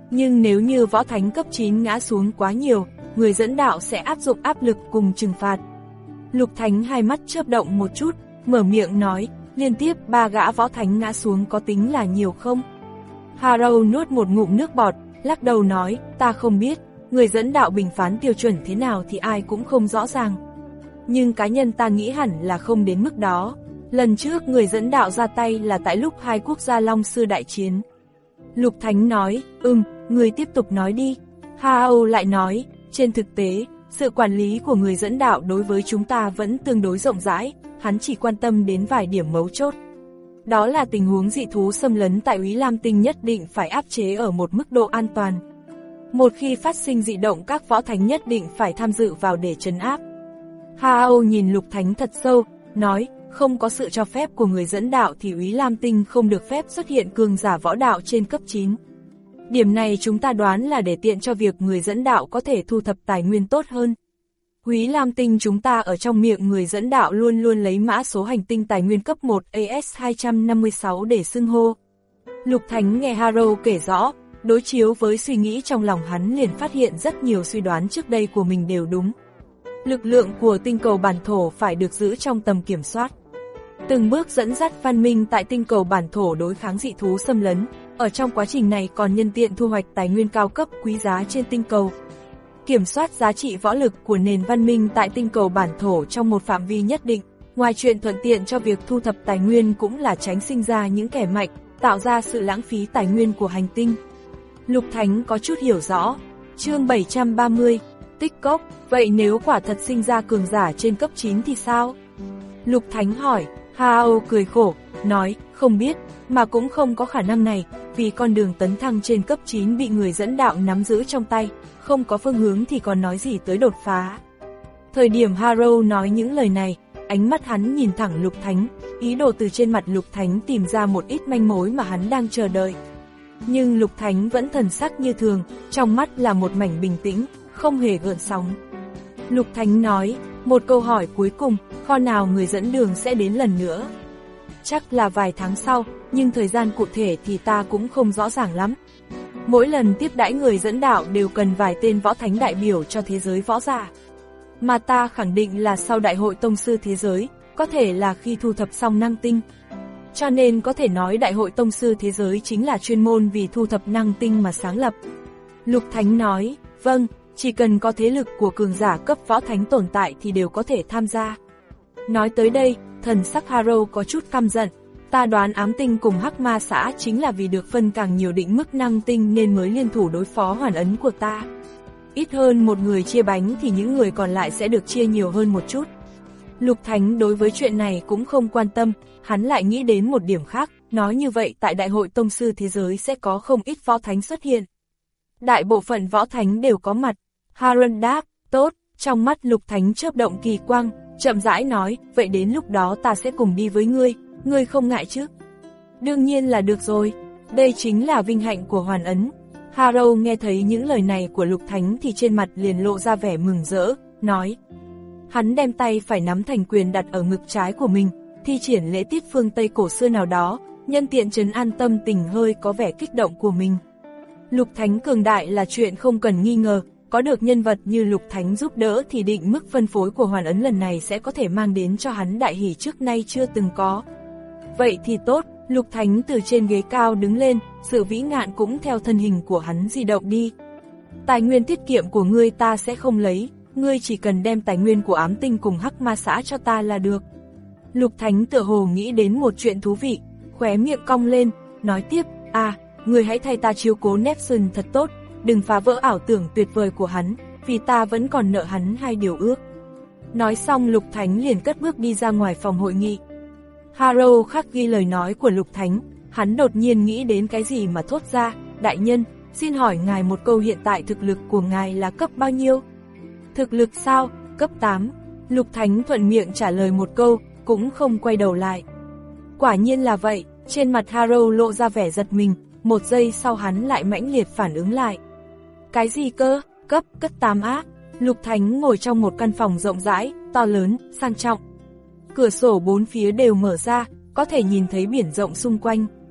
Nhưng nếu như võ thánh cấp chín ngã xuống quá nhiều, người dẫn đạo sẽ áp dụng áp lực cùng trừng phạt. Lục Thánh hai mắt chớp động một chút, mở miệng nói, liên tiếp ba gã võ thánh ngã xuống có tính là nhiều không? Harrow nuốt một ngụm nước bọt, lắc đầu nói, ta không biết, người dẫn đạo bình phán tiêu chuẩn thế nào thì ai cũng không rõ ràng. Nhưng cá nhân ta nghĩ hẳn là không đến mức đó. Lần trước người dẫn đạo ra tay là tại lúc hai quốc gia Long Sư đại chiến. Lục Thánh nói, ừm, người tiếp tục nói đi. Harrow lại nói, trên thực tế, sự quản lý của người dẫn đạo đối với chúng ta vẫn tương đối rộng rãi, hắn chỉ quan tâm đến vài điểm mấu chốt. Đó là tình huống dị thú xâm lấn tại Úy Lam Tinh nhất định phải áp chế ở một mức độ an toàn. Một khi phát sinh dị động các võ thánh nhất định phải tham dự vào để trấn áp. Hao nhìn Lục Thánh thật sâu, nói, không có sự cho phép của người dẫn đạo thì Úy Lam Tinh không được phép xuất hiện cường giả võ đạo trên cấp chín. Điểm này chúng ta đoán là để tiện cho việc người dẫn đạo có thể thu thập tài nguyên tốt hơn. Úy Lam Tinh chúng ta ở trong miệng người dẫn đạo luôn luôn lấy mã số hành tinh tài nguyên cấp một A S hai năm sáu để xưng hô. Lục Thánh nghe Harrow kể rõ, đối chiếu với suy nghĩ trong lòng hắn liền phát hiện rất nhiều suy đoán trước đây của mình đều đúng. Lực lượng của tinh cầu bản thổ phải được giữ trong tầm kiểm soát. Từng bước dẫn dắt văn minh tại tinh cầu bản thổ đối kháng dị thú xâm lấn, ở trong quá trình này còn nhân tiện thu hoạch tài nguyên cao cấp quý giá trên tinh cầu. Kiểm soát giá trị võ lực của nền văn minh tại tinh cầu bản thổ trong một phạm vi nhất định, ngoài chuyện thuận tiện cho việc thu thập tài nguyên cũng là tránh sinh ra những kẻ mạnh, tạo ra sự lãng phí tài nguyên của hành tinh. Lục Thánh có chút hiểu rõ. Chương bảy trăm ba mươi, Tích Cốc, vậy nếu quả thật sinh ra cường giả trên cấp chín thì sao? Lục Thánh hỏi. Hao cười khổ, nói, không biết, mà cũng không có khả năng này, vì con đường tấn thăng trên cấp chín bị người dẫn đạo nắm giữ trong tay, không có phương hướng thì còn nói gì tới đột phá. Thời điểm Harrow nói những lời này, ánh mắt hắn nhìn thẳng Lục Thánh, ý đồ từ trên mặt Lục Thánh tìm ra một ít manh mối mà hắn đang chờ đợi. Nhưng Lục Thánh vẫn thần sắc như thường, trong mắt là một mảnh bình tĩnh, không hề gợn sóng. Lục Thánh nói, một câu hỏi cuối cùng, kho nào người dẫn đường sẽ đến lần nữa? Chắc là vài tháng sau, nhưng thời gian cụ thể thì ta cũng không rõ ràng lắm. Mỗi lần tiếp đãi người dẫn đạo đều cần vài tên võ thánh đại biểu cho thế giới võ giả. Mà ta khẳng định là sau Đại hội Tông Sư Thế Giới, có thể là khi thu thập xong năng tinh. Cho nên có thể nói Đại hội Tông Sư Thế Giới chính là chuyên môn vì thu thập năng tinh mà sáng lập. Lục Thánh nói, vâng, chỉ cần có thế lực của cường giả cấp võ thánh tồn tại thì đều có thể tham gia. Nói tới đây, thần sắc Harrow có chút căm giận. Ta đoán ám tinh cùng hắc ma xã chính là vì được phân càng nhiều định mức năng tinh nên mới liên thủ đối phó hoàn ấn của ta. Ít hơn một người chia bánh thì những người còn lại sẽ được chia nhiều hơn một chút. Lục Thánh đối với chuyện này cũng không quan tâm, hắn lại nghĩ đến một điểm khác, nói như vậy tại Đại hội Tông Sư Thế Giới sẽ có không ít võ thánh xuất hiện. Đại bộ phận võ thánh đều có mặt. Harun đáp, tốt, trong mắt Lục Thánh chớp động kỳ quang, chậm rãi nói, vậy đến lúc đó ta sẽ cùng đi với ngươi, ngươi không ngại chứ? Đương nhiên là được rồi, đây chính là vinh hạnh của hoàn ấn. Harrow nghe thấy những lời này của Lục Thánh thì trên mặt liền lộ ra vẻ mừng rỡ, nói. Hắn đem tay phải nắm thành quyền đặt ở ngực trái của mình, thi triển lễ tiết phương Tây cổ xưa nào đó, nhân tiện trấn an tâm tình hơi có vẻ kích động của mình. Lục Thánh cường đại là chuyện không cần nghi ngờ, có được nhân vật như Lục Thánh giúp đỡ thì định mức phân phối của hoàn ấn lần này sẽ có thể mang đến cho hắn đại hỷ trước nay chưa từng có. Vậy thì tốt, Lục Thánh từ trên ghế cao đứng lên, sự vĩ ngạn cũng theo thân hình của hắn di động đi. Tài nguyên tiết kiệm của ngươi ta sẽ không lấy, ngươi chỉ cần đem tài nguyên của ám tinh cùng hắc ma xã cho ta là được. Lục Thánh tựa hồ nghĩ đến một chuyện thú vị, khóe miệng cong lên, nói tiếp, à, ngươi hãy thay ta chiếu cố Neptune thật tốt, đừng phá vỡ ảo tưởng tuyệt vời của hắn, vì ta vẫn còn nợ hắn hai điều ước. Nói xong Lục Thánh liền cất bước đi ra ngoài phòng hội nghị. Harrow khắc ghi lời nói của Lục Thánh, hắn đột nhiên nghĩ đến cái gì mà thốt ra, đại nhân, xin hỏi ngài một câu, hiện tại thực lực của ngài là cấp bao nhiêu? Thực lực sao? Cấp tám. Lục Thánh thuận miệng trả lời một câu, cũng không quay đầu lại. Quả nhiên là vậy, trên mặt Harrow lộ ra vẻ giật mình, một giây sau hắn lại mãnh liệt phản ứng lại. Cái gì cơ? Cấp, cấp tám á? Lục Thánh ngồi trong một căn phòng rộng rãi, to lớn, sang trọng. Cửa sổ bốn phía đều mở ra, có thể nhìn thấy biển rộng xung quanh.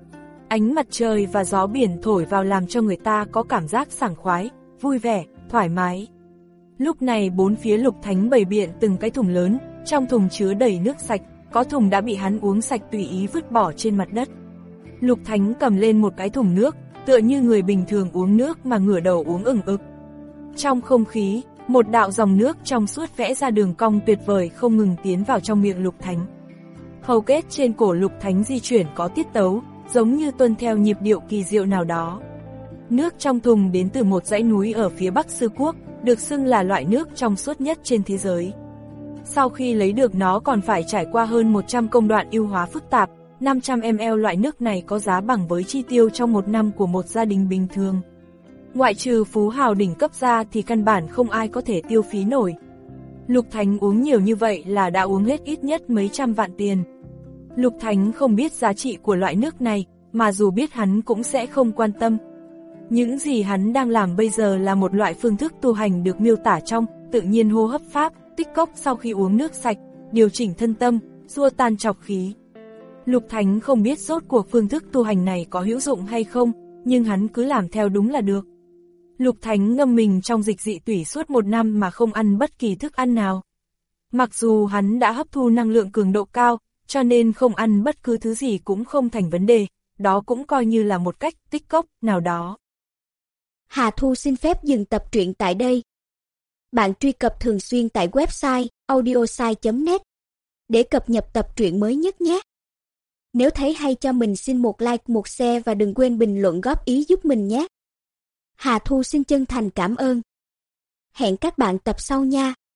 Ánh mặt trời và gió biển thổi vào làm cho người ta có cảm giác sảng khoái, vui vẻ, thoải mái. Lúc này bốn phía Lục Thánh bày biện từng cái thùng lớn, trong thùng chứa đầy nước sạch, có thùng đã bị hắn uống sạch tùy ý vứt bỏ trên mặt đất. Lục Thánh cầm lên một cái thùng nước, tựa như người bình thường uống nước mà ngửa đầu uống ừng ực. Trong không khí, một đạo dòng nước trong suốt vẽ ra đường cong tuyệt vời không ngừng tiến vào trong miệng Lục Thánh. Hầu kết trên cổ Lục Thánh di chuyển có tiết tấu, giống như tuân theo nhịp điệu kỳ diệu nào đó. Nước trong thùng đến từ một dãy núi ở phía Bắc Sư Quốc, được xưng là loại nước trong suốt nhất trên thế giới. Sau khi lấy được nó còn phải trải qua hơn một trăm công đoạn ưu hóa phức tạp, năm trăm mi li lít loại nước này có giá bằng với chi tiêu trong một năm của một gia đình bình thường. Ngoại trừ phú hào đỉnh cấp ra thì căn bản không ai có thể tiêu phí nổi. Lục Thánh uống nhiều như vậy là đã uống hết ít nhất mấy trăm vạn tiền. Lục Thánh không biết giá trị của loại nước này, mà dù biết hắn cũng sẽ không quan tâm. Những gì hắn đang làm bây giờ là một loại phương thức tu hành được miêu tả trong Tự nhiên hô hấp pháp, tích cốc sau khi uống nước sạch, điều chỉnh thân tâm, xua tan trọc khí. Lục Thánh không biết rốt cuộc phương thức tu hành này có hữu dụng hay không, nhưng hắn cứ làm theo đúng là được. Lục Thánh ngâm mình trong dịch dị tủy suốt một năm mà không ăn bất kỳ thức ăn nào. Mặc dù hắn đã hấp thu năng lượng cường độ cao, cho nên không ăn bất cứ thứ gì cũng không thành vấn đề, đó cũng coi như là một cách tích cốc nào đó. Hà Thu xin phép dừng tập truyện tại đây. Bạn truy cập thường xuyên tại website audiosai chấm net để cập nhật tập truyện mới nhất nhé. Nếu thấy hay cho mình xin một like, một share và đừng quên bình luận góp ý giúp mình nhé. Hà Thu xin chân thành cảm ơn. Hẹn các bạn tập sau nha.